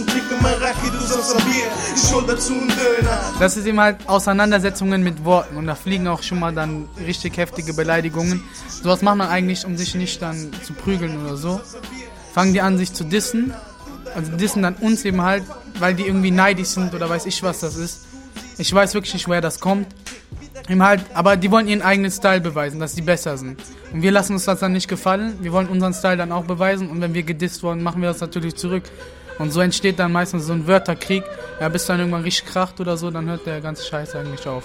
Das ist eben halt Auseinandersetzungen mit Worten. Und da fliegen auch schon mal dann richtig heftige Beleidigungen. Sowas macht man eigentlich, um sich nicht dann zu prügeln oder so. Fangen die an, sich zu dissen. Also dissen dann uns eben halt, weil die irgendwie neidisch sind oder weiß ich, was das ist. Ich weiß wirklich nicht, woher das kommt. Eben halt, aber die wollen ihren eigenen Style beweisen, dass sie besser sind. Und wir lassen uns das dann nicht gefallen. Wir wollen unseren Style dann auch beweisen. Und wenn wir gedisst wurden, machen wir das natürlich zurück. Und so entsteht dann meistens so ein Wörterkrieg. Ja, bis dann irgendwann richtig kracht oder so, dann hört der ganze Scheiß eigentlich auf.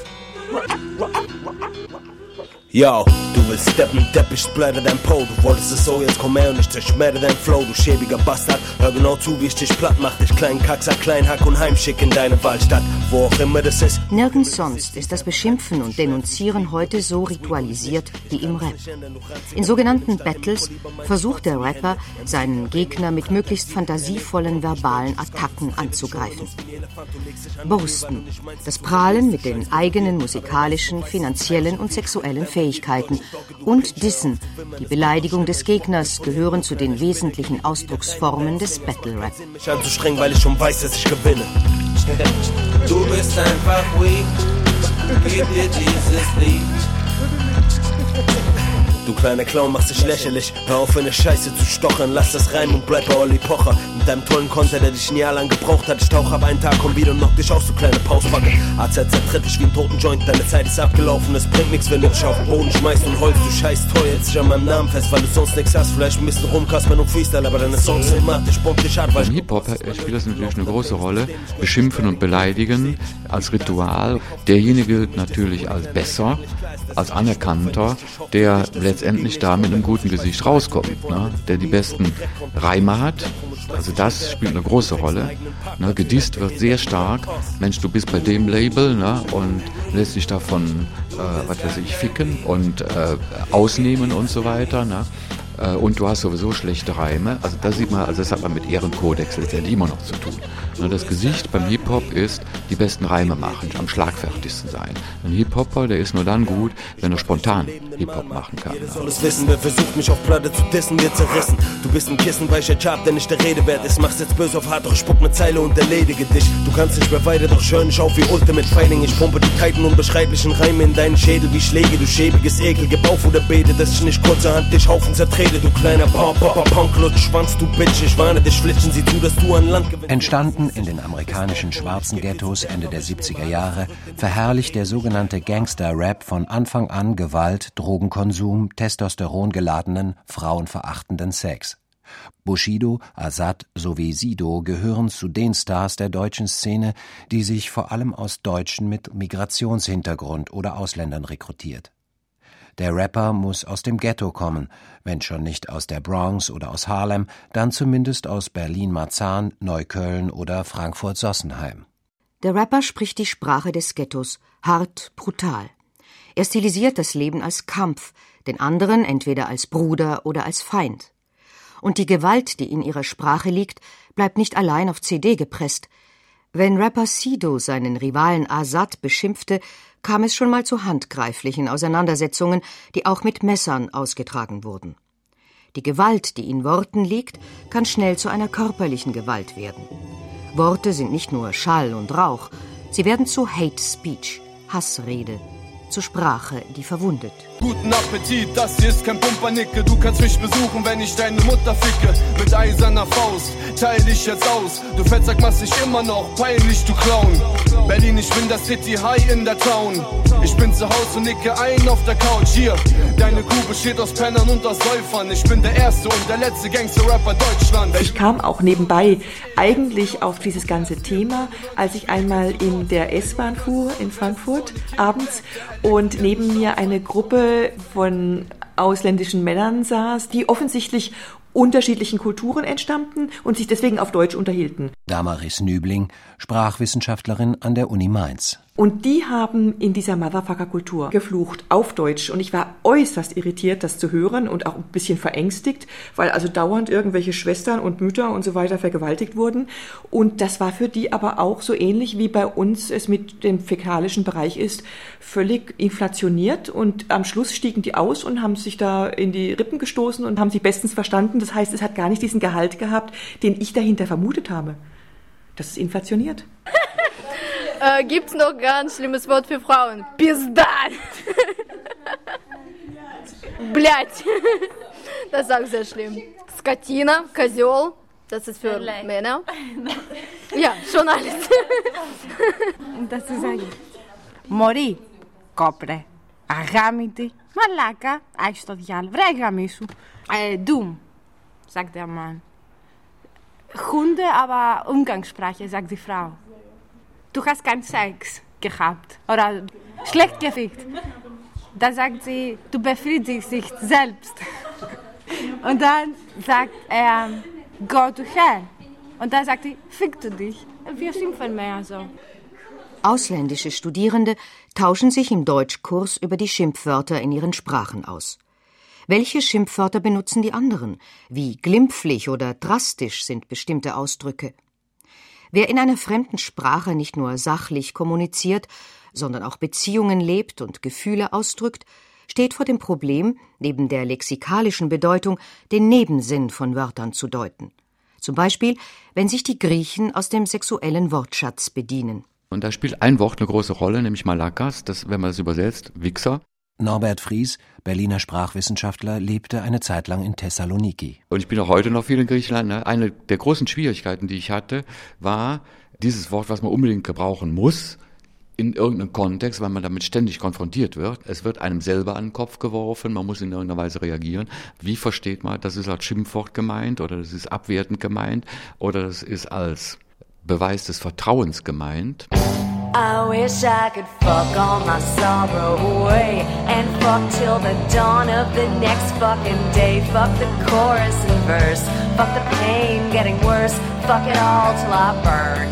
Yo, du willst steppen, Depp, ich splatter dein Po. Du wolltest es so, jetzt komm her und ich zerschmetter dein Flow. Du schäbiger Bastard, hör genau zu, wie ich dich platt mach. Dich kleinen Kackser, Kleinhack und heimschick in deine Wahlstadt, wo auch immer das ist. Nirgends sonst ist das Beschimpfen und Denunzieren heute so ritualisiert wie im Rap. In sogenannten Battles versucht der Rapper, seinen Gegner mit möglichst fantasievollen verbalen Attacken anzugreifen. Boasten, das Prahlen mit den eigenen musikalischen, finanziellen und sexuellen Fähigkeiten. Und Dissen, die Beleidigung des Gegners, gehören zu den wesentlichen Ausdrucksformen des Battle-Rap. Ich bin zu streng, weil ich schon weiß, dass ich gewinne. Du bist einfach weak, gib dir dieses Lied. Du kleiner Clown, machst dich lächerlich. Hör auf, in der Scheiße zu stochern. Lass das rein und bleib bei Olli Pocher. Mit deinem tollen Konter, der dich ein Jahr lang gebraucht hat. Ich tauch ab einen Tag, komm wieder und knock dich aus, du kleine Pausbacke. AZ zertritt dich wie ein toten Joint. Deine Zeit ist abgelaufen, es bringt nichts, wenn du dich auf den Boden schmeißt und heulst. Du scheiß teuer, jetzt dich an meinem Namen fest, weil du sonst nichts hast. Vielleicht ein bisschen rumkaspern und Freestyle, aber deine Songs sind matt. Ich bomb dich ab, weil im Hip-Hop spielt das natürlich eine große Rolle. Beschimpfen und beleidigen als Ritual. Derjenige gilt natürlich als besser, als anerkannter, der letztendlich da mit einem guten Gesicht rauskommt, ne? Der die besten Reime hat. Also das spielt eine große Rolle. Ne? Gedisst wird sehr stark. Mensch, du bist bei dem Label, ne? Und lässt dich davon, ficken und ausnehmen und so weiter. Ne? Und du hast sowieso schlechte Reime. Also das sieht man, also das hat man mit Ehrenkodex letztendlich immer noch zu tun. Das Gesicht beim Hip-Hop ist, die besten Reime machen, am schlagfertigsten sein. Ein Hip-Hopper, der ist nur dann gut, wenn er spontan Hip-Hop machen kann. Jeder soll es wissen, wer versucht mich auf Platte zu dissen, wird zerrissen. Du bist ein kissenweicher Chap, der nicht der Rede wert ist. Machst jetzt böse auf hart, doch spuck ne Zeile und erledige dich. Du kannst nicht mehr weiter, doch schön nicht auf wie Ultimate Fighting. Ich pumpe die kalten, unbeschreiblichen Reime in deinen Schädel wie Schläge. Du schäbiges Ekel, gib auf oder bete, dass ich nicht kurzerhand dich Haufen zertrete. Du kleiner Punk-Lutsch-Schwanz, du Bitch. Ich warne dich, flitschen sie zu, dass du an Land gewinnst. Entstanden in den amerikanischen schwarzen Ghettos Ende der 70er Jahre, verherrlicht der sogenannte Gangster-Rap von Anfang an Gewalt, Drogenkonsum, testosterongeladenen, frauenverachtenden Sex. Bushido, Azad sowie Sido gehören zu den Stars der deutschen Szene, die sich vor allem aus Deutschen mit Migrationshintergrund oder Ausländern rekrutiert. Der Rapper muss aus dem Ghetto kommen, wenn schon nicht aus der Bronx oder aus Harlem, dann zumindest aus Berlin-Marzahn, Neukölln oder Frankfurt-Sossenheim. Der Rapper spricht die Sprache des Ghettos, hart, brutal. Er stilisiert das Leben als Kampf, den anderen entweder als Bruder oder als Feind. Und die Gewalt, die in ihrer Sprache liegt, bleibt nicht allein auf CD gepresst. Wenn Rapper Sido seinen Rivalen Azad beschimpfte, kam es schon mal zu handgreiflichen Auseinandersetzungen, die auch mit Messern ausgetragen wurden. Die Gewalt, die in Worten liegt, kann schnell zu einer körperlichen Gewalt werden. Worte sind nicht nur Schall und Rauch, sie werden zu Hate Speech, Hassrede. zur Sprache, die verwundet. Guten Appetit, das hier ist kein Pumpernicke. Du kannst mich besuchen, wenn ich deine Mutter ficke. Mit eiserner Faust teile ich jetzt aus. Du Fettsack machst dich immer noch peinlich, du Clown. Berlin, ich bin der City High in der Town. Ich bin zu Hause und nicke ein auf der Couch. Hier, deine Kuh besteht aus Pennern und aus Säufern. Ich bin der erste und der letzte Gangster-Rapper Deutschlands. Ich kam auch nebenbei eigentlich auf dieses ganze Thema, als ich einmal in der S-Bahn fuhr in Frankfurt abends und neben mir eine Gruppe von ausländischen Männern saß, die offensichtlich unterschiedlichen Kulturen entstammten und sich deswegen auf Deutsch unterhielten. Damaris Nübling, Sprachwissenschaftlerin an der Uni Mainz. Und die haben in dieser Motherfucker-Kultur geflucht auf Deutsch. Und ich war äußerst irritiert, das zu hören und auch ein bisschen verängstigt, weil also dauernd irgendwelche Schwestern und Mütter und so weiter vergewaltigt wurden. Und das war für die aber auch so ähnlich, wie bei uns es mit dem fäkalischen Bereich ist, völlig inflationiert. Und am Schluss stiegen die aus und haben sich da in die Rippen gestoßen und haben sich bestens verstanden. Das heißt, es hat gar nicht diesen Gehalt gehabt, den ich dahinter vermutet habe. Das ist inflationiert. Gibt's noch ein ganz schlimmes Wort für Frauen? Pizda! Блядь! Das ist auch sehr schlimm. Skatina, Kозел, das ist für Männer. Ja, schon alles. Das ist eigentlich. Μωρή, κόπρε, αγάμητη, μαλάκα, άχι στο διάλο, βρε γαμίσου. Dumm, sagt der Mann. Hunde, aber Umgangssprache, sagt die Frau. Du hast keinen Sex gehabt oder schlecht gefickt. Da sagt sie, du befriedigst dich selbst. Und dann sagt er, go to hell. Und dann sagt sie, fick du dich. Wir schimpfen mehr so. Ausländische Studierende tauschen sich im Deutschkurs über die Schimpfwörter in ihren Sprachen aus. Welche Schimpfwörter benutzen die anderen? Wie glimpflich oder drastisch sind bestimmte Ausdrücke? Wer in einer fremden Sprache nicht nur sachlich kommuniziert, sondern auch Beziehungen lebt und Gefühle ausdrückt, steht vor dem Problem, neben der lexikalischen Bedeutung den Nebensinn von Wörtern zu deuten. Zum Beispiel, wenn sich die Griechen aus dem sexuellen Wortschatz bedienen. Und da spielt ein Wort eine große Rolle, nämlich Malakas, das, wenn man das übersetzt, Wichser. Norbert Fries, Berliner Sprachwissenschaftler, lebte eine Zeit lang in Thessaloniki. Und ich bin auch heute noch viel in Griechenland. Ne? Eine der großen Schwierigkeiten, die ich hatte, war dieses Wort, was man unbedingt gebrauchen muss, in irgendeinem Kontext, weil man damit ständig konfrontiert wird. Es wird einem selber an den Kopf geworfen, man muss in irgendeiner Weise reagieren. Wie versteht man, das ist als Schimpfwort gemeint oder das ist abwertend gemeint oder das ist als Beweis des Vertrauens gemeint? I wish I could fuck all my sorrow away and fuck till the dawn of the next fucking day. Fuck the chorus and verse, fuck the pain getting worse, fuck it all till I burn.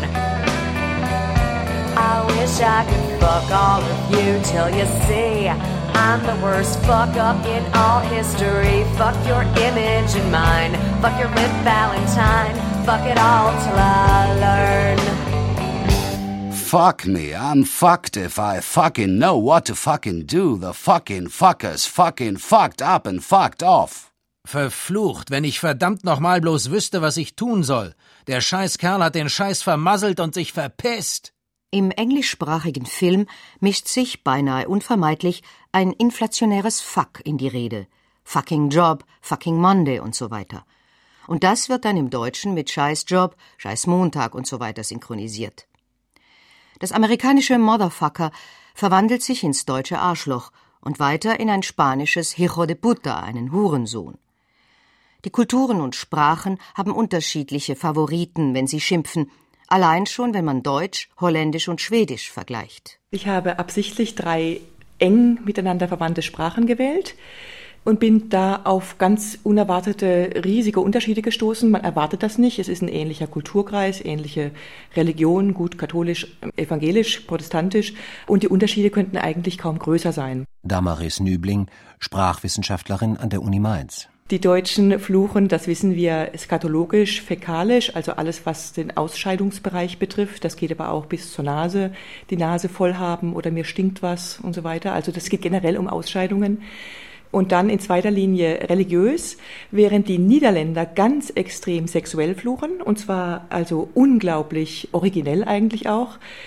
I wish I could fuck all of you till you see I'm the worst fuck up in all history. Fuck your image and mine, fuck your lip Valentine, fuck it all till I learn. Fuck me, I'm fucked if I fucking know what to fucking do. The fucking fuckers fucking fucked up and fucked off. Verflucht, wenn ich verdammt nochmal bloß wüsste, was ich tun soll. Der Scheißkerl hat den Scheiß vermasselt und sich verpisst. Im englischsprachigen Film mischt sich beinahe unvermeidlich ein inflationäres Fuck in die Rede. Fucking Job, fucking Monday und so weiter. Und das wird dann im Deutschen mit Scheißjob, Scheißmontag und so weiter synchronisiert. Das amerikanische Motherfucker verwandelt sich ins deutsche Arschloch und weiter in ein spanisches Hijo de puta, einen Hurensohn. Die Kulturen und Sprachen haben unterschiedliche Favoriten, wenn sie schimpfen, allein schon, wenn man Deutsch, Holländisch und Schwedisch vergleicht. Ich habe absichtlich 3 eng miteinander verwandte Sprachen gewählt und bin da auf ganz unerwartete, riesige Unterschiede gestoßen. Man erwartet das nicht. Es ist ein ähnlicher Kulturkreis, ähnliche Religion, gut katholisch, evangelisch, protestantisch. Und die Unterschiede könnten eigentlich kaum größer sein. Damaris Nübling, Sprachwissenschaftlerin an der Uni Mainz. Die Deutschen fluchen, das wissen wir, skatologisch, fäkalisch, also alles, was den Ausscheidungsbereich betrifft. Das geht aber auch bis zur Nase, die Nase voll haben oder mir stinkt was und so weiter. Also das geht generell um Ausscheidungen. Und dann in zweiter Linie religiös, während die Niederländer ganz extrem sexuell fluchen, und zwar also unglaublich originell eigentlich auch.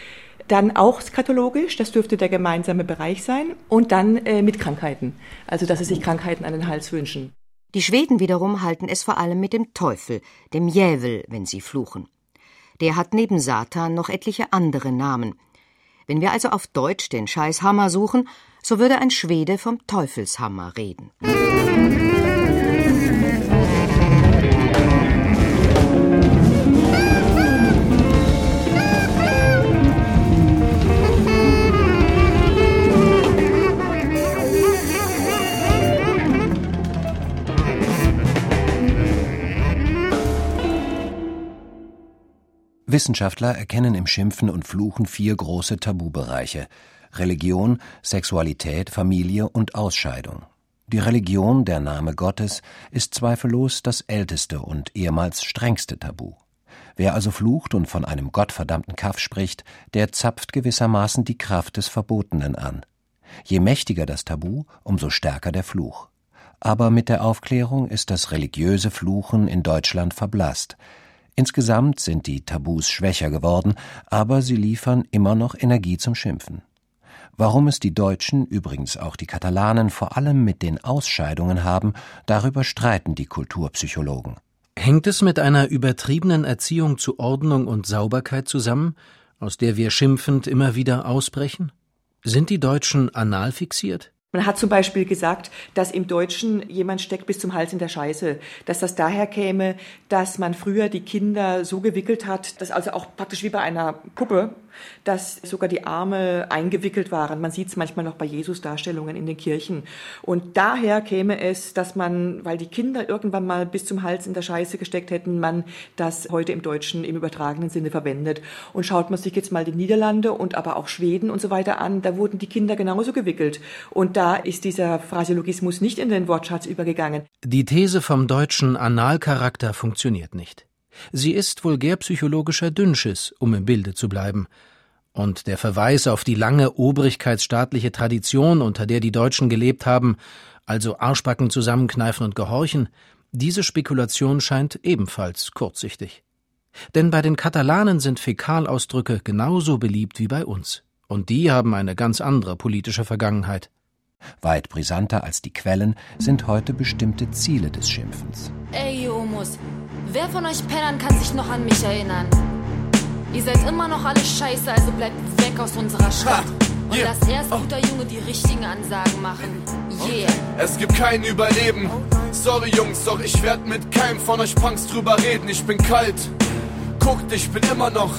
Dann auch skatologisch, das dürfte der gemeinsame Bereich sein. Und dann mit Krankheiten, also dass sie sich Krankheiten an den Hals wünschen. Die Schweden wiederum halten es vor allem mit dem Teufel, dem Djävul, wenn sie fluchen. Der hat neben Satan noch etliche andere Namen. Wenn wir also auf Deutsch den Scheißhammer suchen, so würde ein Schwede vom Teufelshammer reden. Wissenschaftler erkennen im Schimpfen und Fluchen 4 große Tabubereiche: Religion, Sexualität, Familie und Ausscheidung. Die Religion, der Name Gottes, ist zweifellos das älteste und ehemals strengste Tabu. Wer also flucht und von einem gottverdammten Kaff spricht, der zapft gewissermaßen die Kraft des Verbotenen an. Je mächtiger das Tabu, umso stärker der Fluch. Aber mit der Aufklärung ist das religiöse Fluchen in Deutschland verblasst. Insgesamt sind die Tabus schwächer geworden, aber sie liefern immer noch Energie zum Schimpfen. Warum es die Deutschen, übrigens auch die Katalanen, vor allem mit den Ausscheidungen haben, darüber streiten die Kulturpsychologen. Hängt es mit einer übertriebenen Erziehung zu Ordnung und Sauberkeit zusammen, aus der wir schimpfend immer wieder ausbrechen? Sind die Deutschen anal fixiert? Man hat zum Beispiel gesagt, dass im Deutschen jemand steckt bis zum Hals in der Scheiße, dass das daher käme, dass man früher die Kinder so gewickelt hat, dass also auch praktisch wie bei einer Puppe, dass sogar die Arme eingewickelt waren. Man sieht es manchmal noch bei Jesus-Darstellungen in den Kirchen. Und daher käme es, dass man, weil die Kinder irgendwann mal bis zum Hals in der Scheiße gesteckt hätten, man das heute im Deutschen im übertragenen Sinne verwendet. Und schaut man sich jetzt mal die Niederlande und aber auch Schweden und so weiter an, da wurden die Kinder genauso gewickelt. Und da ist dieser Phraseologismus nicht in den Wortschatz übergegangen. Die These vom deutschen Analcharakter funktioniert nicht. Sie ist vulgärpsychologischer Dünnschiss, um im Bilde zu bleiben. Und der Verweis auf die lange obrigkeitsstaatliche Tradition, unter der die Deutschen gelebt haben, also Arschbacken zusammenkneifen und gehorchen, diese Spekulation scheint ebenfalls kurzsichtig. Denn bei den Katalanen sind Fäkalausdrücke genauso beliebt wie bei uns. Und die haben eine ganz andere politische Vergangenheit. Weit brisanter als die Quellen sind heute bestimmte Ziele des Schimpfens. Ey, Jomus, wer von euch Pennern kann sich noch an mich erinnern? Ihr seid immer noch alle scheiße, also bleibt weg aus unserer Stadt. Und lasst erst guter Junge die richtigen Ansagen machen. Yeah. Es gibt kein Überleben. Sorry Jungs, doch ich werd mit keinem von euch Punks drüber reden. Ich bin kalt. Guckt, ich bin immer noch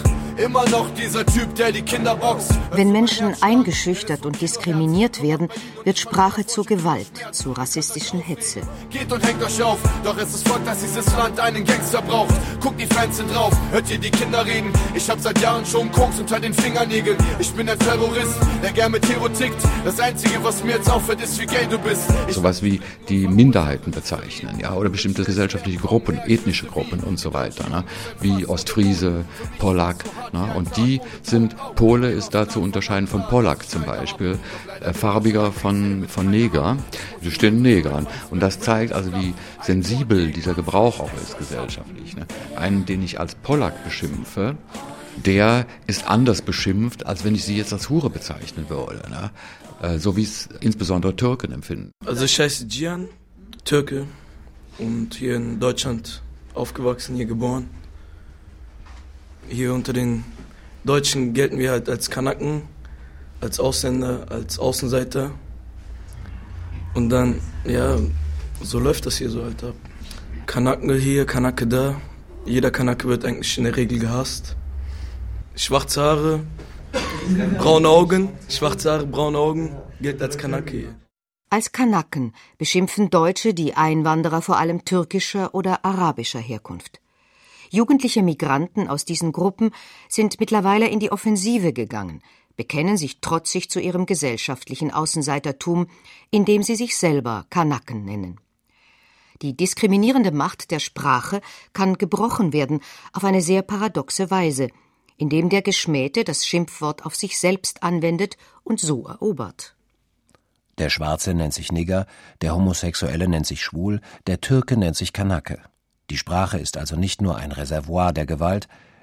dieser Typ, der die Kinder boxt. Wenn Menschen eingeschüchtert und diskriminiert werden, wird Sprache zur Gewalt, zu rassistischen Hetze. Geht und hängt euch auf, doch es ist Fakt, dass dieses Land einen Gangster braucht. Guckt die Fans drauf, hört ihr die Kinder reden. Ich hab seit Jahren schon Koks unter den Fingernägeln. Ich bin ein Terrorist, der gern mit Hero tickt. Das Einzige, was mir jetzt auffällt, ist, wie gay du bist. Sowas wie die Minderheiten bezeichnen, ja, oder bestimmte gesellschaftliche Gruppen, ethnische Gruppen und so weiter, ne? Wie Ostfriese, Polak. Na, und die sind, Pole ist da zu unterscheiden von Polak zum Beispiel, farbiger von Neger, die stehen Negern. Und das zeigt also, wie sensibel dieser Gebrauch auch ist gesellschaftlich. Ne? Einen, den ich als Polak beschimpfe, der ist anders beschimpft, als wenn ich sie jetzt als Hure bezeichnen würde. Ne? So wie es insbesondere Türken empfinden. Also ich heiße Cihan, Türke und hier in Deutschland aufgewachsen, hier geboren. Hier unter den Deutschen gelten wir halt als Kanaken, als Ausländer, als Außenseiter. Und dann, ja, so läuft das hier so halt ab. Kanaken hier, Kanake da. Jeder Kanake wird eigentlich in der Regel gehasst. Schwarze Haare, braune Augen, gilt als Kanake hier. Als Kanaken beschimpfen Deutsche die Einwanderer vor allem türkischer oder arabischer Herkunft. Jugendliche Migranten aus diesen Gruppen sind mittlerweile in die Offensive gegangen, bekennen sich trotzig zu ihrem gesellschaftlichen Außenseitertum, indem sie sich selber Kanaken nennen. Die diskriminierende Macht der Sprache kann gebrochen werden auf eine sehr paradoxe Weise, indem der Geschmähte das Schimpfwort auf sich selbst anwendet und so erobert. Der Schwarze nennt sich Nigger, der Homosexuelle nennt sich schwul, der Türke nennt sich Kanake. Die Sprache ist also nicht nur ein Reservoir der Gewalt,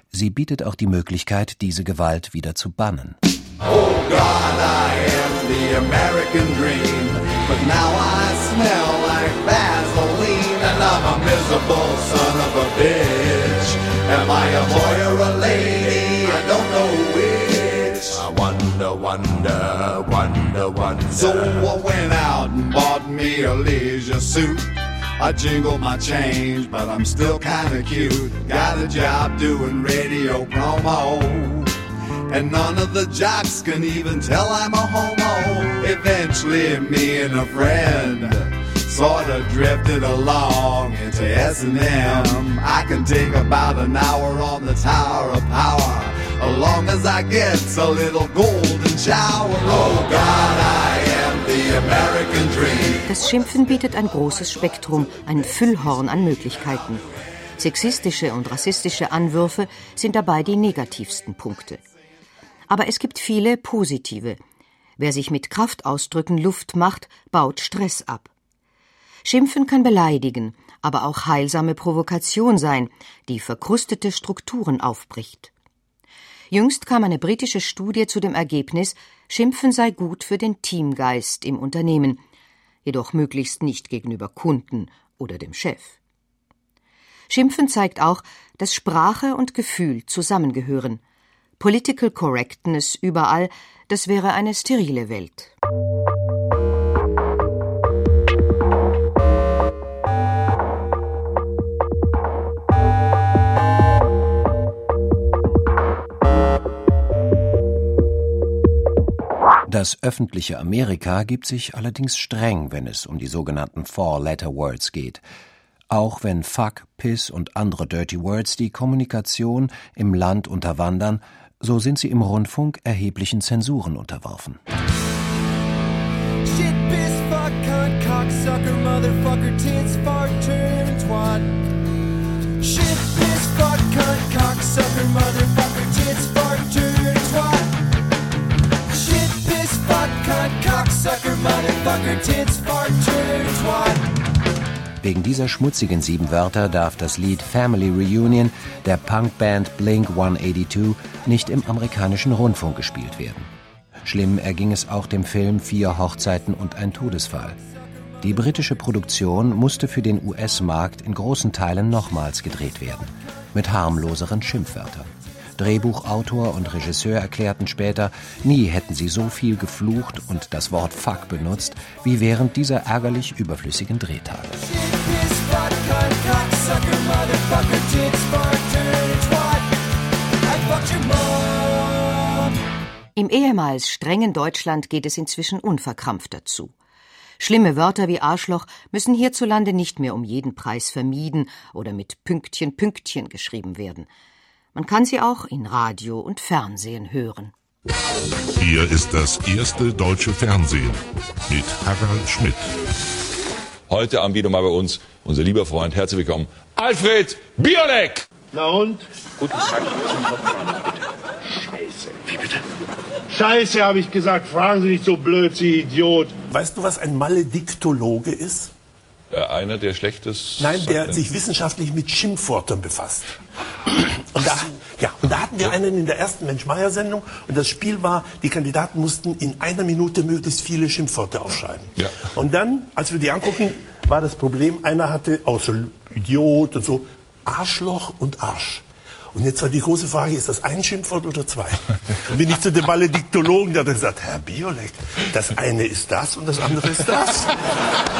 Sie bietet auch die Möglichkeit, diese Gewalt wieder zu bannen. Oh God, I am the American dream, but now I smell like Vaseline, and I'm a miserable son of a bitch. Am I a boy or a lady? I don't know which. I wonder, wonder, wonder, wonder. So I went out and bought me a leisure suit. I jingle my change, but I'm still kinda cute. Got a job doing radio promo, and none of the jocks can even tell I'm a homo. Eventually me and a friend sorta drifted along into S&M. I can take about an hour on the Tower of Power, as long as I get a little golden shower. Oh God, I am the American dream. Das Schimpfen bietet ein großes Spektrum, ein Füllhorn an Möglichkeiten. Sexistische und rassistische Anwürfe sind dabei die negativsten Punkte. Aber es gibt viele positive. Wer sich mit Kraftausdrücken Luft macht, baut Stress ab. Schimpfen kann beleidigen, aber auch heilsame Provokation sein, die verkrustete Strukturen aufbricht. Jüngst kam eine britische Studie zu dem Ergebnis, Schimpfen sei gut für den Teamgeist im Unternehmen, jedoch möglichst nicht gegenüber Kunden oder dem Chef. Schimpfen zeigt auch, dass Sprache und Gefühl zusammengehören. Political Correctness überall, das wäre eine sterile Welt. Das öffentliche Amerika gibt sich allerdings streng, wenn es um die sogenannten Four-Letter-Words geht. Auch wenn Fuck, Piss und andere Dirty Words die Kommunikation im Land unterwandern, so sind sie im Rundfunk erheblichen Zensuren unterworfen. Shit, piss, fuck, cunt, cocksucker, motherfucker, tits, fart, turd, twat. Shit, piss, fuck, cunt, cocksucker, motherfucker, tits, fart, turd, twat. Shit, piss, fuck, cunt, cocksucker, motherfucker, tits, fart, turd, twat. Wegen dieser schmutzigen 7 Wörter darf das Lied Family Reunion der Punkband Blink-182 nicht im amerikanischen Rundfunk gespielt werden. Schlimm erging es auch dem Film 4 Hochzeiten und ein Todesfall. Die britische Produktion musste für den US-Markt in großen Teilen nochmals gedreht werden, mit harmloseren Schimpfwörtern. Drehbuchautor und Regisseur erklärten später, nie hätten sie so viel geflucht und das Wort Fuck benutzt, wie während dieser ärgerlich überflüssigen Drehtage. Im ehemals strengen Deutschland geht es inzwischen unverkrampfter zu. Schlimme Wörter wie Arschloch müssen hierzulande nicht mehr um jeden Preis vermieden oder mit Pünktchen, Pünktchen geschrieben werden. Man kann sie auch in Radio und Fernsehen hören. Hier ist das erste deutsche Fernsehen mit Harald Schmidt. Heute Abend wieder mal bei uns unser lieber Freund, herzlich willkommen, Alfred Biolek. Na und? Guten Tag. Scheiße. Wie bitte? Scheiße, habe ich gesagt. Fragen Sie nicht so blöd, Sie Idiot. Weißt du, was ein Malediktologe ist? Einer, der Schlechtes... Nein, der sich wissenschaftlich mit Schimpfwörtern befasst. Und da hatten wir einen in der ersten Mensch-Meier-Sendung und das Spiel war, die Kandidaten mussten in einer Minute möglichst viele Schimpfwörter aufschreiben. Ja. Und dann, als wir die angucken, war das Problem, einer hatte, außer Idiot und so, Arschloch und Arsch. Und jetzt war die große Frage, ist das ein Schimpfwort oder 2? Und bin ich zu dem Malediktologen, der hat gesagt, Herr Biolek, das eine ist das und das andere ist das.